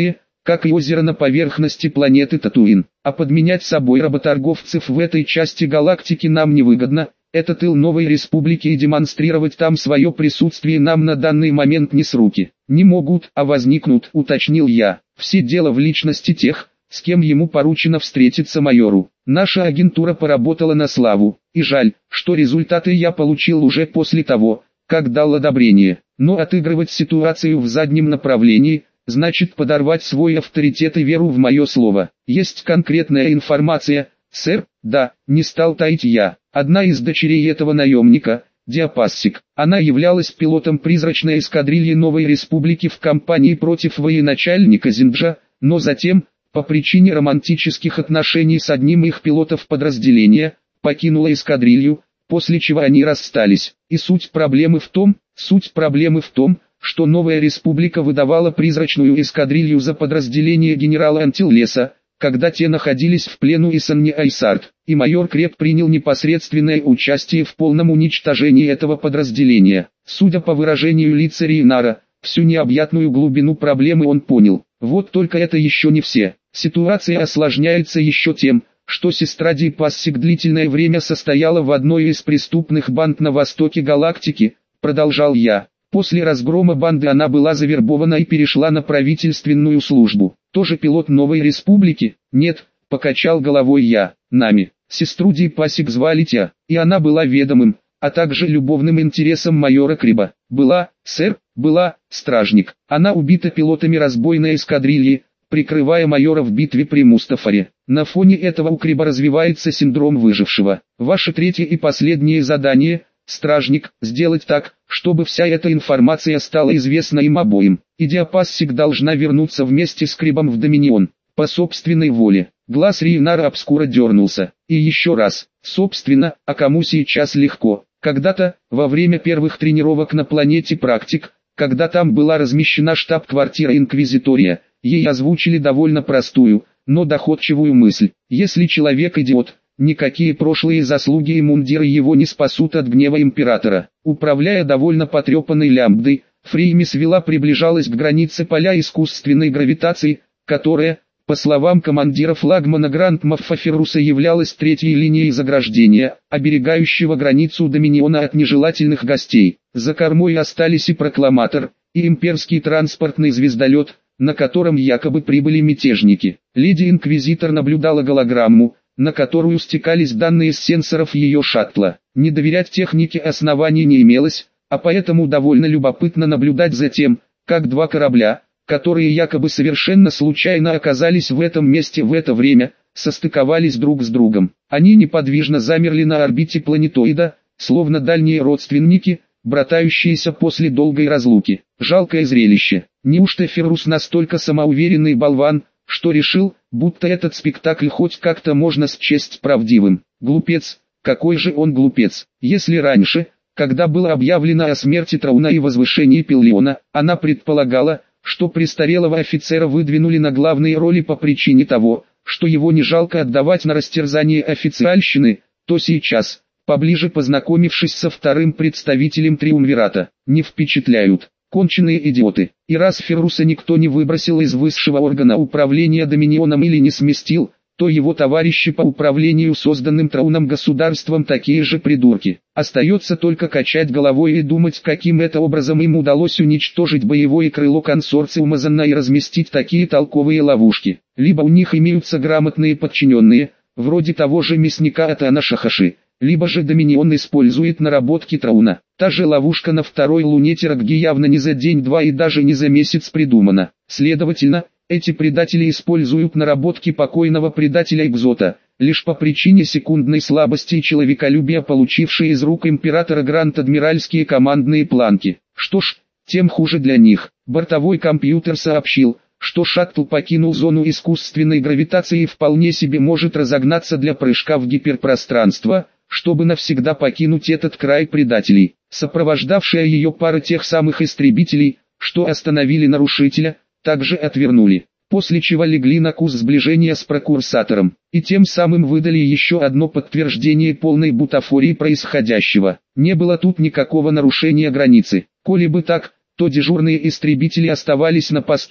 как и озеро на поверхности планеты Татуин. А подменять собой работорговцев в этой части галактики нам невыгодно. Это тыл новой республики, и демонстрировать там свое присутствие нам на данный момент не с руки. Не могут, а возникнут, уточнил я. Все дело в личности тех, с кем ему поручено встретиться майору. Наша агентура поработала на славу, и жаль, что результаты я получил уже после того, как дал одобрение. Но отыгрывать ситуацию в заднем направлении, значит подорвать свой авторитет и веру в мое слово. Есть конкретная информация, сэр? Да, не стал таить я. Одна из дочерей этого наемника, Диапассик, она являлась пилотом призрачной эскадрильи Новой Республики в кампании против военачальника Зинджа, но затем, по причине романтических отношений с одним их пилотов подразделения, покинула эскадрилью, после чего они расстались. И суть проблемы в том, суть проблемы в том, что Новая Республика выдавала призрачную эскадрилью за подразделение генерала Антиллеса, когда те находились в плену Исанни Айсарт, и майор Креп принял непосредственное участие в полном уничтожении этого подразделения. Судя по выражению лица Рейнара, всю необъятную глубину проблемы он понял. Вот только это еще не все. Ситуация осложняется еще тем, что сестра Диапассик длительное время состояла в одной из преступных банд на востоке галактики, продолжал я. После разгрома банды она была завербована и перешла на правительственную службу. Тоже пилот Новой Республики? Нет, покачал головой я. Нами. Сестру Диапассик звали Тя, и она была ведомым, а также любовным интересом майора Криба. Была, сэр, была, стражник. Она убита пилотами разбойной эскадрильи, прикрывая майора в битве при Мустафаре. На фоне этого у Криба развивается синдром выжившего. Ваше третье и последнее задание – стражник, сделать так, чтобы вся эта информация стала известна им обоим. И Диапассик должна вернуться вместе с Крибом в Доминион, по собственной воле. Глаз Рейнара обскура дернулся. И еще раз, собственно, а кому сейчас легко? Когда-то, во время первых тренировок на планете Практик, когда там была размещена штаб-квартира Инквизитория, ей озвучили довольно простую, но доходчивую мысль. Если человек идиот, никакие прошлые заслуги и мундиры его не спасут от гнева императора. Управляя довольно потрепанной лямбдой, Фреймис Вилла приближалась к границе поля искусственной гравитации, которая, по словам командира флагмана Гранд Маффа Ферруса, являлась третьей линией заграждения, оберегающего границу Доминиона от нежелательных гостей. За кормой остались и прокламатор, и имперский транспортный звездолет, на котором якобы прибыли мятежники. Леди-инквизитор наблюдала голограмму, на которую стекались данные с сенсоров ее шаттла. Не доверять технике оснований не имелось, а поэтому довольно любопытно наблюдать за тем, как два корабля, которые якобы совершенно случайно оказались в этом месте в это время, состыковались друг с другом. Они неподвижно замерли на орбите планетоида, словно дальние родственники, братающиеся после долгой разлуки. Жалкое зрелище. Неужто Феррус настолько самоуверенный болван, что решил, будто этот спектакль хоть как-то можно счесть правдивым? Глупец, какой же он глупец. Если раньше, когда было объявлено о смерти Трауна и возвышении Пиллиона, она предполагала, что престарелого офицера выдвинули на главные роли по причине того, что его не жалко отдавать на растерзание официальщины, то сейчас, поближе познакомившись со вторым представителем Триумвирата, не впечатляют. Конченые идиоты. И раз Ферруса никто не выбросил из высшего органа управления Доминионом или не сместил, то его товарищи по управлению созданным Трауном государством такие же придурки. Остается только качать головой и думать, каким это образом им удалось уничтожить боевое крыло консорциума Занна и разместить такие толковые ловушки. Либо у них имеются грамотные подчиненные, вроде того же мясника Атана Шахаши, либо же Доминион использует наработки Трауна. Та же ловушка на второй луне Теракги явно не за день-два и даже не за месяц придумана. Следовательно, эти предатели используют наработки покойного предателя Экзота, лишь по причине секундной слабости и человеколюбия, получившие из рук императора гранд-адмиральские командные планки. Что ж, тем хуже для них. Бортовой компьютер сообщил, что шаттл покинул зону искусственной гравитации и вполне себе может разогнаться для прыжка в гиперпространство, чтобы навсегда покинуть этот край предателей. Сопровождавшая ее пара тех самых истребителей, что остановили нарушителя, также отвернули, после чего легли на курс сближения с прокурсатором, и тем самым выдали еще одно подтверждение полной бутафории происходящего. Не было тут никакого нарушения границы. Коли бы так, то дежурные истребители оставались на посту,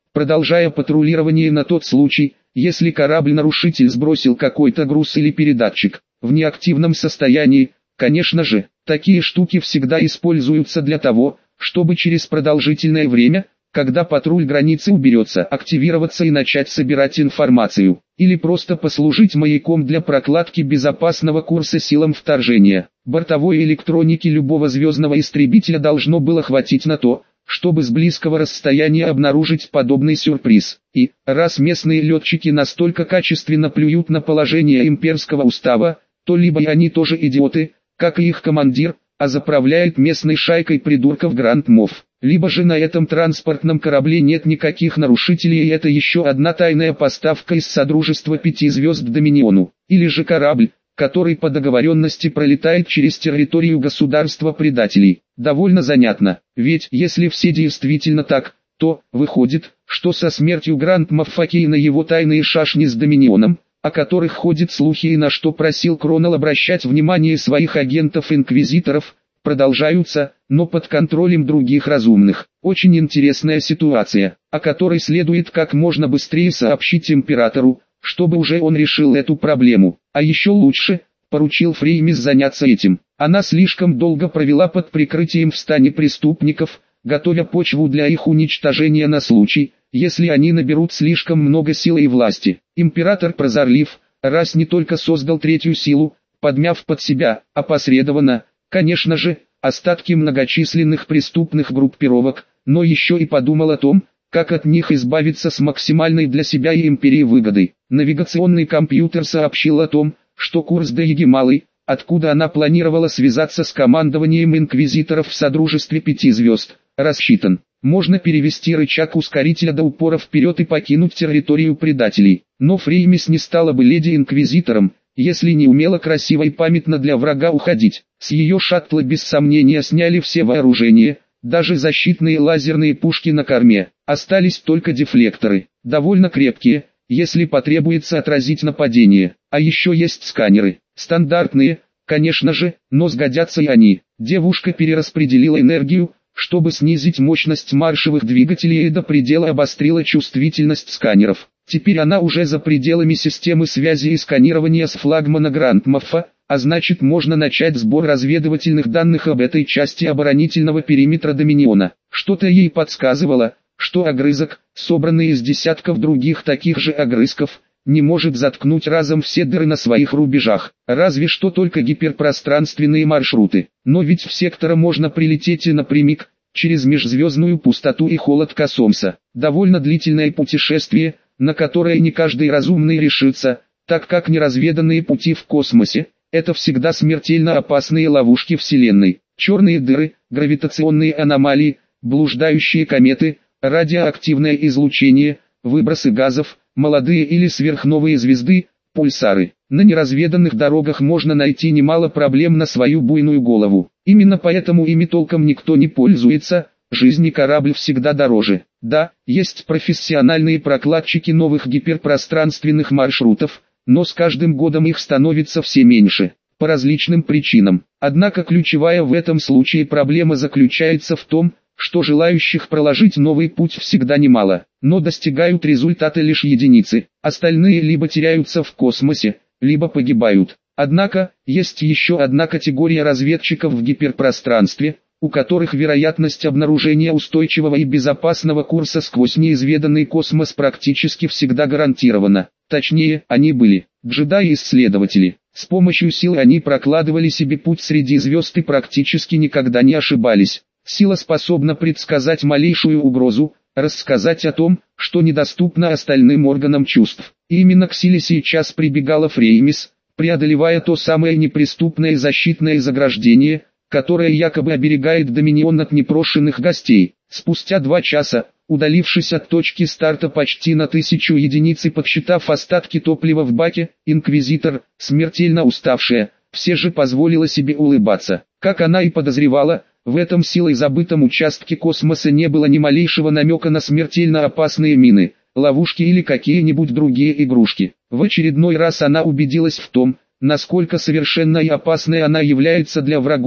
продолжая патрулирование на тот случай, если корабль-нарушитель сбросил какой-то груз или передатчик. В неактивном состоянии, конечно же, такие штуки всегда используются для того, чтобы через продолжительное время, когда патруль границы уберется, активироваться и начать собирать информацию, или просто послужить маяком для прокладки безопасного курса силам вторжения. Бортовой электроники любого звездного истребителя должно было хватить на то, чтобы с близкого расстояния обнаружить подобный сюрприз. И, раз местные летчики настолько качественно плюют на положение имперского устава, то либо они тоже идиоты, как и их командир, а заправляет местной шайкой придурков Гранд Мофф, либо же на этом транспортном корабле нет никаких нарушителей и это еще одна тайная поставка из Содружества Пяти Звезд Доминиону, или же корабль, который по договоренности пролетает через территорию государства-предателей. Довольно занятно, ведь если все действительно так, то, выходит, что со смертью Гранд Моффа Кейна его тайные шашни с Доминионом, о которых ходят слухи и на что просил Кронал обращать внимание своих агентов-инквизиторов, продолжаются, но под контролем других разумных. Очень интересная ситуация, о которой следует как можно быстрее сообщить императору, чтобы уже он решил эту проблему. А еще лучше, поручил Фреймис заняться этим. Она слишком долго провела под прикрытием в стане преступников, готовя почву для их уничтожения на случай, если они наберут слишком много силы и власти. Император прозорлив, раз не только создал третью силу, подмяв под себя, опосредованно, конечно же, остатки многочисленных преступных группировок, но еще и подумал о том, как от них избавиться с максимальной для себя и империи выгодой. Навигационный компьютер сообщил о том, что курс до Егемалый, откуда она планировала связаться с командованием инквизиторов в Содружестве Пяти Звезд, рассчитан. Можно перевести рычаг ускорителя до упора вперед и покинуть территорию предателей. Но Фреймис не стала бы леди-инквизитором, если не умела красиво и памятно для врага уходить. С ее шаттла без сомнения сняли все вооружения, даже защитные лазерные пушки на корме. Остались только дефлекторы, довольно крепкие, если потребуется отразить нападение. А еще есть сканеры, стандартные, конечно же, но сгодятся и они. Девушка перераспределила энергию, чтобы снизить мощность маршевых двигателей и до предела обострила чувствительность сканеров. Теперь она уже за пределами системы связи и сканирования с флагмана Гранд Моффа, а значит можно начать сбор разведывательных данных об этой части оборонительного периметра Доминиона. Что-то ей подсказывало, что огрызок, собранный из десятков других таких же огрызков, не может заткнуть разом все дыры на своих рубежах, разве что только гиперпространственные маршруты. Но ведь в сектора можно прилететь и напрямик, через межзвездную пустоту и холод космоса. Довольно длительное путешествие, на которое не каждый разумный решится, так как неразведанные пути в космосе – это всегда смертельно опасные ловушки Вселенной. Черные дыры, гравитационные аномалии, блуждающие кометы, радиоактивное излучение, выбросы газов, молодые или сверхновые звезды, пульсары. На неразведанных дорогах можно найти немало проблем на свою буйную голову. Именно поэтому ими толком никто не пользуется, жизнь и корабль всегда дороже. Да, есть профессиональные прокладчики новых гиперпространственных маршрутов, но с каждым годом их становится все меньше, по различным причинам. Однако ключевая в этом случае проблема заключается в том, что желающих проложить новый путь всегда немало, но достигают результата лишь единицы, остальные либо теряются в космосе, либо погибают. Однако, есть еще одна категория разведчиков в гиперпространстве, у которых вероятность обнаружения устойчивого и безопасного курса сквозь неизведанный космос практически всегда гарантирована. Точнее, они были джедаи-исследователи. С помощью силы они прокладывали себе путь среди звезд и практически никогда не ошибались. Сила способна предсказать малейшую угрозу, рассказать о том, что недоступно остальным органам чувств. И именно к силе сейчас прибегала Фреймис, преодолевая то самое неприступное защитное заграждение, которое якобы оберегает Доминион от непрошенных гостей. Спустя два часа, удалившись от точки старта почти на тысячу единиц и подсчитав остатки топлива в баке, Инквизитор, смертельно уставшая, все же позволила себе улыбаться. Как она и подозревала, в этом силой забытом участке космоса не было ни малейшего намека на смертельно опасные мины, ловушки или какие-нибудь другие игрушки. В очередной раз она убедилась в том, насколько совершенной и опасной она является для врагов,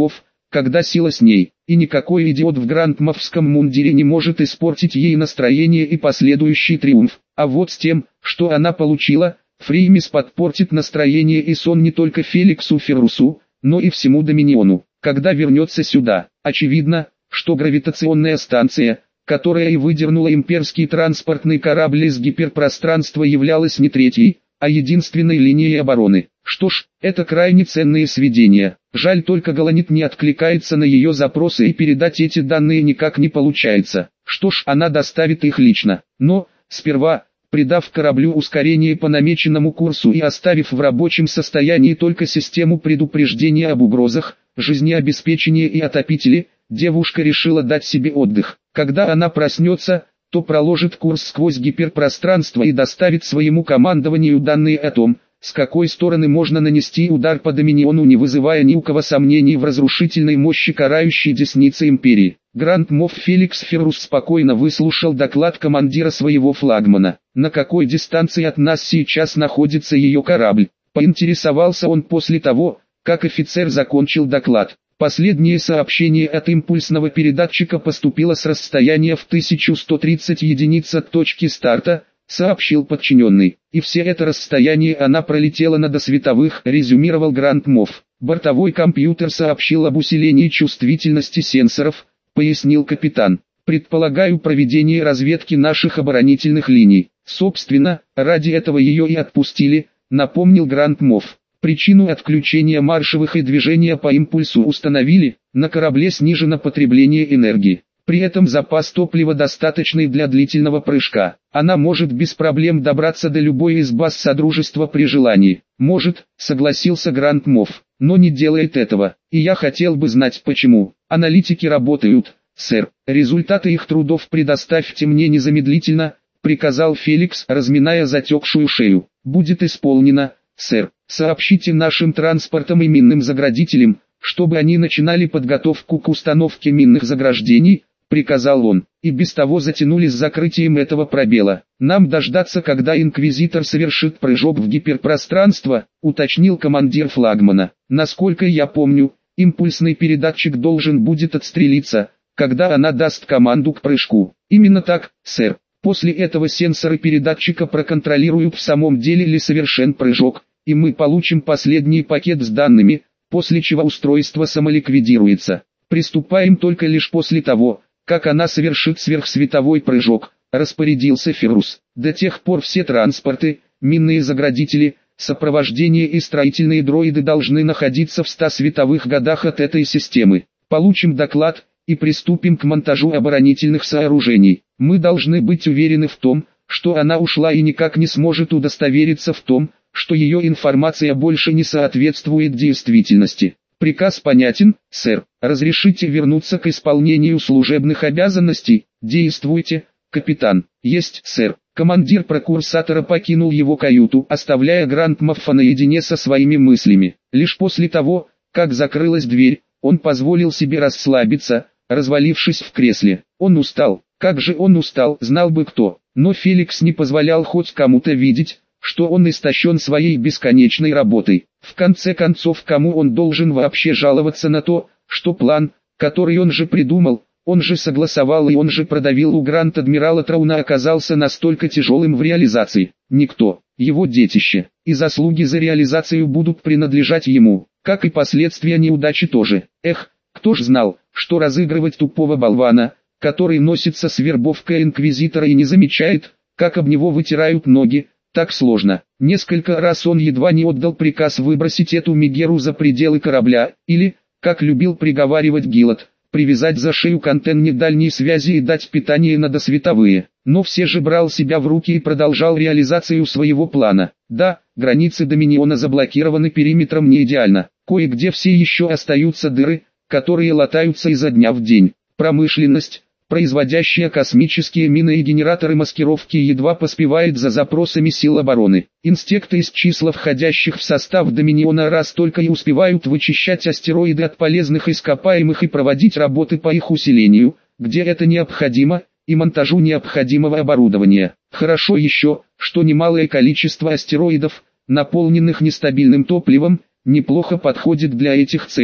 когда сила с ней, и никакой идиот в грандмофском мундире не может испортить ей настроение и последующий триумф. А вот с тем, что она получила, Фреймис подпортит настроение и сон не только Феликсу Феррусу, но и всему Доминиону, когда вернется сюда. Очевидно, что гравитационная станция, которая и выдернула имперский транспортный корабль из гиперпространства, являлась не третьей, а единственной линией обороны. Что ж, это крайне ценные сведения. Жаль только Галанит не откликается на ее запросы и передать эти данные никак не получается. Что ж, она доставит их лично. Но, сперва, придав кораблю ускорение по намеченному курсу и оставив в рабочем состоянии только систему предупреждения об угрозах, жизнеобеспечения и отопители, девушка решила дать себе отдых. Когда она проснется, то проложит курс сквозь гиперпространство и доставит своему командованию данные о том, с какой стороны можно нанести удар по Доминиону, не вызывая ни у кого сомнений в разрушительной мощи карающей десницы Империи. Гранд-Мофф Феликс Феррус спокойно выслушал доклад командира своего флагмана. На какой дистанции от нас сейчас находится ее корабль? Поинтересовался он после того, как офицер закончил доклад. Последнее сообщение от импульсного передатчика поступило с расстояния в тысячу сто тридцать единиц от точки старта, сообщил подчиненный. И все это расстояние она пролетела на досветовых, резюмировал Гранд-Мофф. Бортовой компьютер сообщил об усилении чувствительности сенсоров, пояснил капитан. Предполагаю проведение разведки наших оборонительных линий. Собственно, ради этого ее и отпустили, напомнил Гранд-Мофф. Причину отключения маршевых и движения по импульсу установили, на корабле снижено потребление энергии. При этом запас топлива достаточный для длительного прыжка. Она может без проблем добраться до любой из баз Содружества при желании. Может, согласился Гранд-Мофф, но не делает этого. И я хотел бы знать почему. Аналитики работают, сэр. Результаты их трудов предоставьте мне незамедлительно, приказал Феликс, разминая затекшую шею. Будет исполнено, сэр. Сообщите нашим транспортам и минным заградителям, чтобы они начинали подготовку к установке минных заграждений, приказал он. И без того затянули с закрытием этого пробела. Нам дождаться, когда Инквизитор совершит прыжок в гиперпространство, уточнил командир флагмана. Насколько я помню, импульсный передатчик должен будет отстрелиться, когда она даст команду к прыжку. Именно так, сэр. После этого сенсоры передатчика проконтролируют, в самом деле ли совершен прыжок, и мы получим последний пакет с данными, после чего устройство самоликвидируется. Приступаем только лишь после того, как она совершит сверхсветовой прыжок, распорядился Феррус. До тех пор все транспорты, минные заградители, сопровождение и строительные дроиды должны находиться в ста световых годах от этой системы. Получим доклад и приступим к монтажу оборонительных сооружений. Мы должны быть уверены в том, что она ушла, и никак не сможет удостовериться в том, что ее информация больше не соответствует действительности. Приказ понятен, сэр. Разрешите вернуться к исполнению служебных обязанностей? Действуйте, капитан. Есть, сэр. Командир прокурсатора покинул его каюту, оставляя Гранд-Моффа наедине со своими мыслями. Лишь после того, как закрылась дверь, он позволил себе расслабиться, развалившись в кресле. Он устал. Как же он устал, знал бы кто. Но Феликс не позволял хоть кому-то видеть, что он истощен своей бесконечной работой. В конце концов, кому он должен вообще жаловаться на то, что план, который он же придумал, он же согласовал и он же продавил у Гранд-Адмирала Трауна, оказался настолько тяжелым в реализации? Никто. Его детище. И заслуги за реализацию будут принадлежать ему, как и последствия неудачи тоже. Эх, кто ж знал, что разыгрывать тупого болвана, который носится с вербовкой инквизитора и не замечает, как об него вытирают ноги, так сложно. Несколько раз он едва не отдал приказ выбросить эту Мегеру за пределы корабля, или, как любил приговаривать Гилот, привязать за шею к антенне дальней связи и дать питание на досветовые. Но все же брал себя в руки и продолжал реализацию своего плана. Да, границы Доминиона заблокированы периметром не идеально. Кое-где все еще остаются дыры, которые латаются изо дня в день. Промышленность, производящая космические мины и генераторы маскировки, едва поспевает за запросами сил обороны. Инстекты из числа входящих в состав Доминиона раз только и успевают вычищать астероиды от полезных ископаемых и проводить работы по их усилению, где это необходимо, и монтажу необходимого оборудования. Хорошо еще, что немалое количество астероидов, наполненных нестабильным топливом, неплохо подходит для этих целей.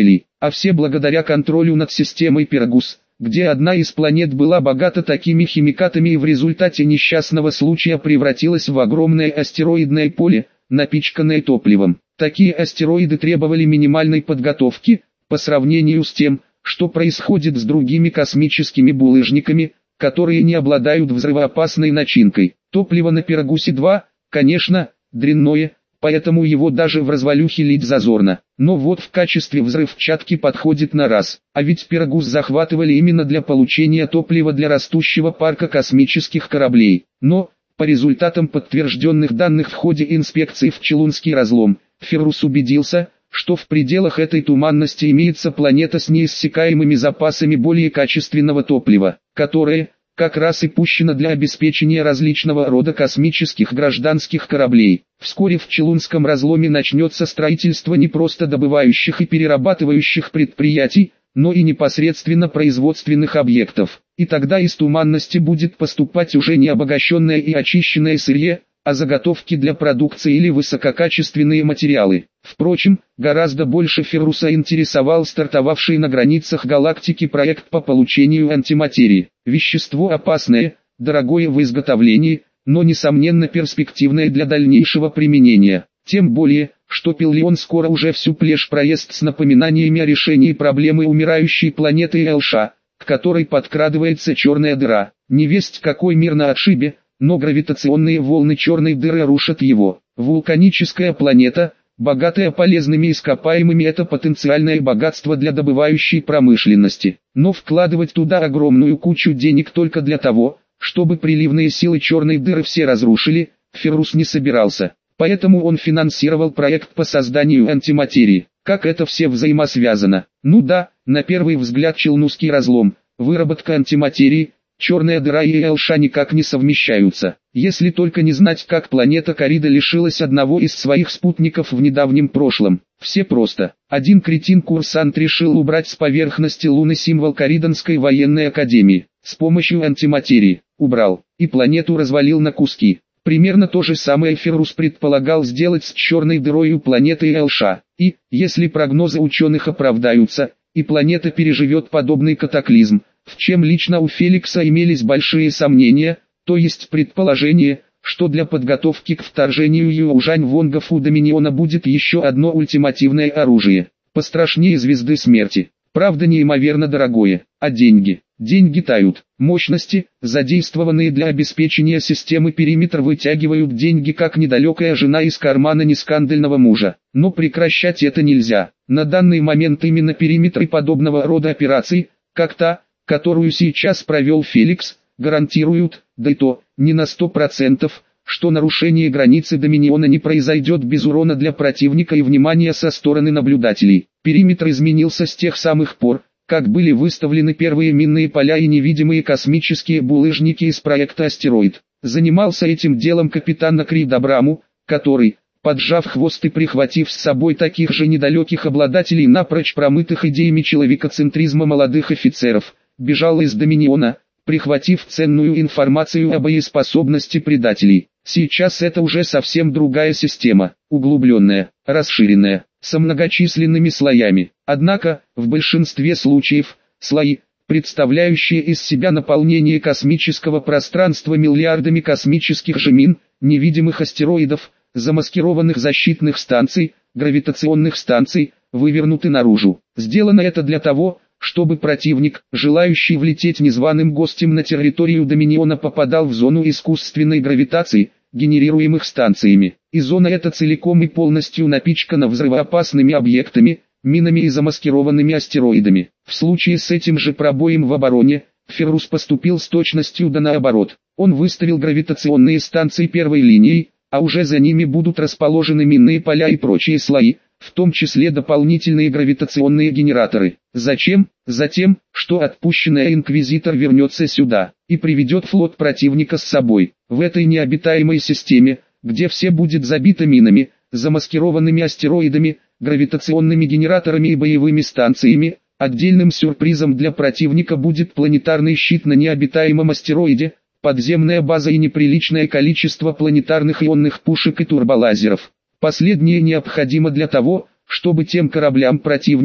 а все благодаря контролю над системой Пергус, где одна из планет была богата такими химикатами и в результате несчастного случая превратилась в огромное астероидное поле, напичканное топливом. Такие астероиды требовали минимальной подготовки, по сравнению с тем, что происходит с другими космическими булыжниками, которые не обладают взрывоопасной начинкой. Топливо на Пергусе два, конечно, дрянное, поэтому его даже в развалюхе лить зазорно. Но вот в качестве взрывчатки подходит на раз. А ведь Пергус захватывали именно для получения топлива для растущего парка космических кораблей. Но, по результатам подтвержденных данных в ходе инспекции в Челунский разлом, Феррус убедился, что в пределах этой туманности имеется планета с неиссякаемыми запасами более качественного топлива, которое, как раз и пущено для обеспечения различного рода космических гражданских кораблей. Вскоре в Челунском разломе начнется строительство не просто добывающих и перерабатывающих предприятий, но и непосредственно производственных объектов. И тогда из туманности будет поступать уже не обогащенное и очищенное сырье, а заготовки для продукции или высококачественные материалы. Впрочем, гораздо больше Ферруса интересовал стартовавший на границах галактики проект по получению антиматерии. Вещество опасное, дорогое в изготовлении, но несомненно перспективное для дальнейшего применения. Тем более, что Пиллион скоро уже всю плешь проест с напоминаниями о решении проблемы умирающей планеты Элша, к которой подкрадывается черная дыра. Невесть какой мир на отшибе, но гравитационные волны черной дыры рушат его. Вулканическая планета, богатая полезными ископаемыми, это потенциальное богатство для добывающей промышленности. Но вкладывать туда огромную кучу денег только для того, чтобы приливные силы черной дыры все разрушили, Феррус не собирался. Поэтому он финансировал проект по созданию антиматерии. Как это все взаимосвязано? Ну да, на первый взгляд Челнусский разлом, выработка антиматерии, черная дыра и Элша никак не совмещаются. Если только не знать, как планета Карида лишилась одного из своих спутников в недавнем прошлом. Все просто. Один кретин-курсант решил убрать с поверхности Луны символ Кариданской военной академии. С помощью антиматерии. Убрал. И планету развалил на куски. Примерно то же самое Феррус предполагал сделать с черной дырой у планеты Элша. И, если прогнозы ученых оправдаются, и планета переживет подобный катаклизм, в чем лично у Феликса имелись большие сомнения, то есть предположение, что для подготовки к вторжению Южань-Вонгов у Доминиона будет еще одно ультимативное оружие, пострашнее звезды смерти. Правда, неимоверно дорогое, а деньги. Деньги тают. Мощности, задействованные для обеспечения системы периметр, вытягивают деньги как недалекая жена из кармана нескандального мужа. Но прекращать это нельзя. На данный момент именно периметры подобного рода операций, как та, которую сейчас провел Феликс, гарантируют, да и то, не на сто процентов, что нарушение границы Доминиона не произойдет без урона для противника и внимания со стороны наблюдателей. Периметр изменился с тех самых пор, как были выставлены первые минные поля и невидимые космические булыжники из проекта «Астероид». Занимался этим делом капитан Накри Добраму, который, поджав хвост и прихватив с собой таких же недалеких обладателей напрочь промытых идеями человекоцентризма молодых офицеров, бежал из Доминиона, прихватив ценную информацию о боеспособности предателей. Сейчас это уже совсем другая система, углубленная, расширенная, со многочисленными слоями. Однако, в большинстве случаев, слои, представляющие из себя наполнение космического пространства миллиардами космических же мин, невидимых астероидов, замаскированных защитных станций, гравитационных станций, вывернуты наружу. Сделано это для того, чтобы противник, желающий влететь незваным гостем на территорию Доминиона, попадал в зону искусственной гравитации, генерируемых станциями. И зона эта целиком и полностью напичкана взрывоопасными объектами, минами и замаскированными астероидами. В случае с этим же пробоем в обороне, Феррус поступил с точностью да наоборот. Он выставил гравитационные станции первой линией, а уже за ними будут расположены минные поля и прочие слои, в том числе дополнительные гравитационные генераторы. Зачем? Затем, что отпущенный Инквизитор вернется сюда и приведет флот противника с собой. В этой необитаемой системе, где все будет забито минами, замаскированными астероидами, гравитационными генераторами и боевыми станциями, отдельным сюрпризом для противника будет планетарный щит на необитаемом астероиде, подземная база и неприличное количество планетарных ионных пушек и турболазеров. Последнее необходимо для того, чтобы тем кораблям противника,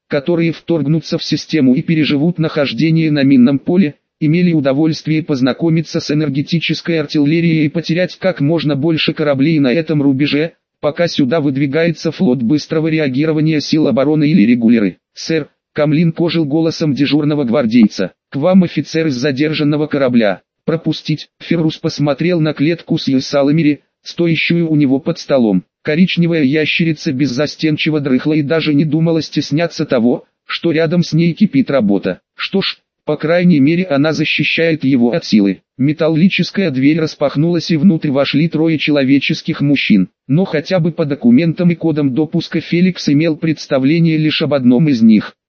которые вторгнутся в систему и переживут нахождение на минном поле, имели удовольствие познакомиться с энергетической артиллерией и потерять как можно больше кораблей на этом рубеже, пока сюда выдвигается флот быстрого реагирования сил обороны или регуляры. «Сэр», — Камлин пожил голосом дежурного гвардейца, — «к вам офицер из задержанного корабля. Пропустить». Феррус посмотрел на клетку с Юсаламири, стоящую у него под столом. Коричневая ящерица беззастенчиво дрыхла и даже не думала стесняться того, что рядом с ней кипит работа. Что ж, по крайней мере она защищает его от силы. Металлическая дверь распахнулась и внутрь вошли трое человеческих мужчин. Но хотя бы по документам и кодам допуска Феликс имел представление лишь об одном из них.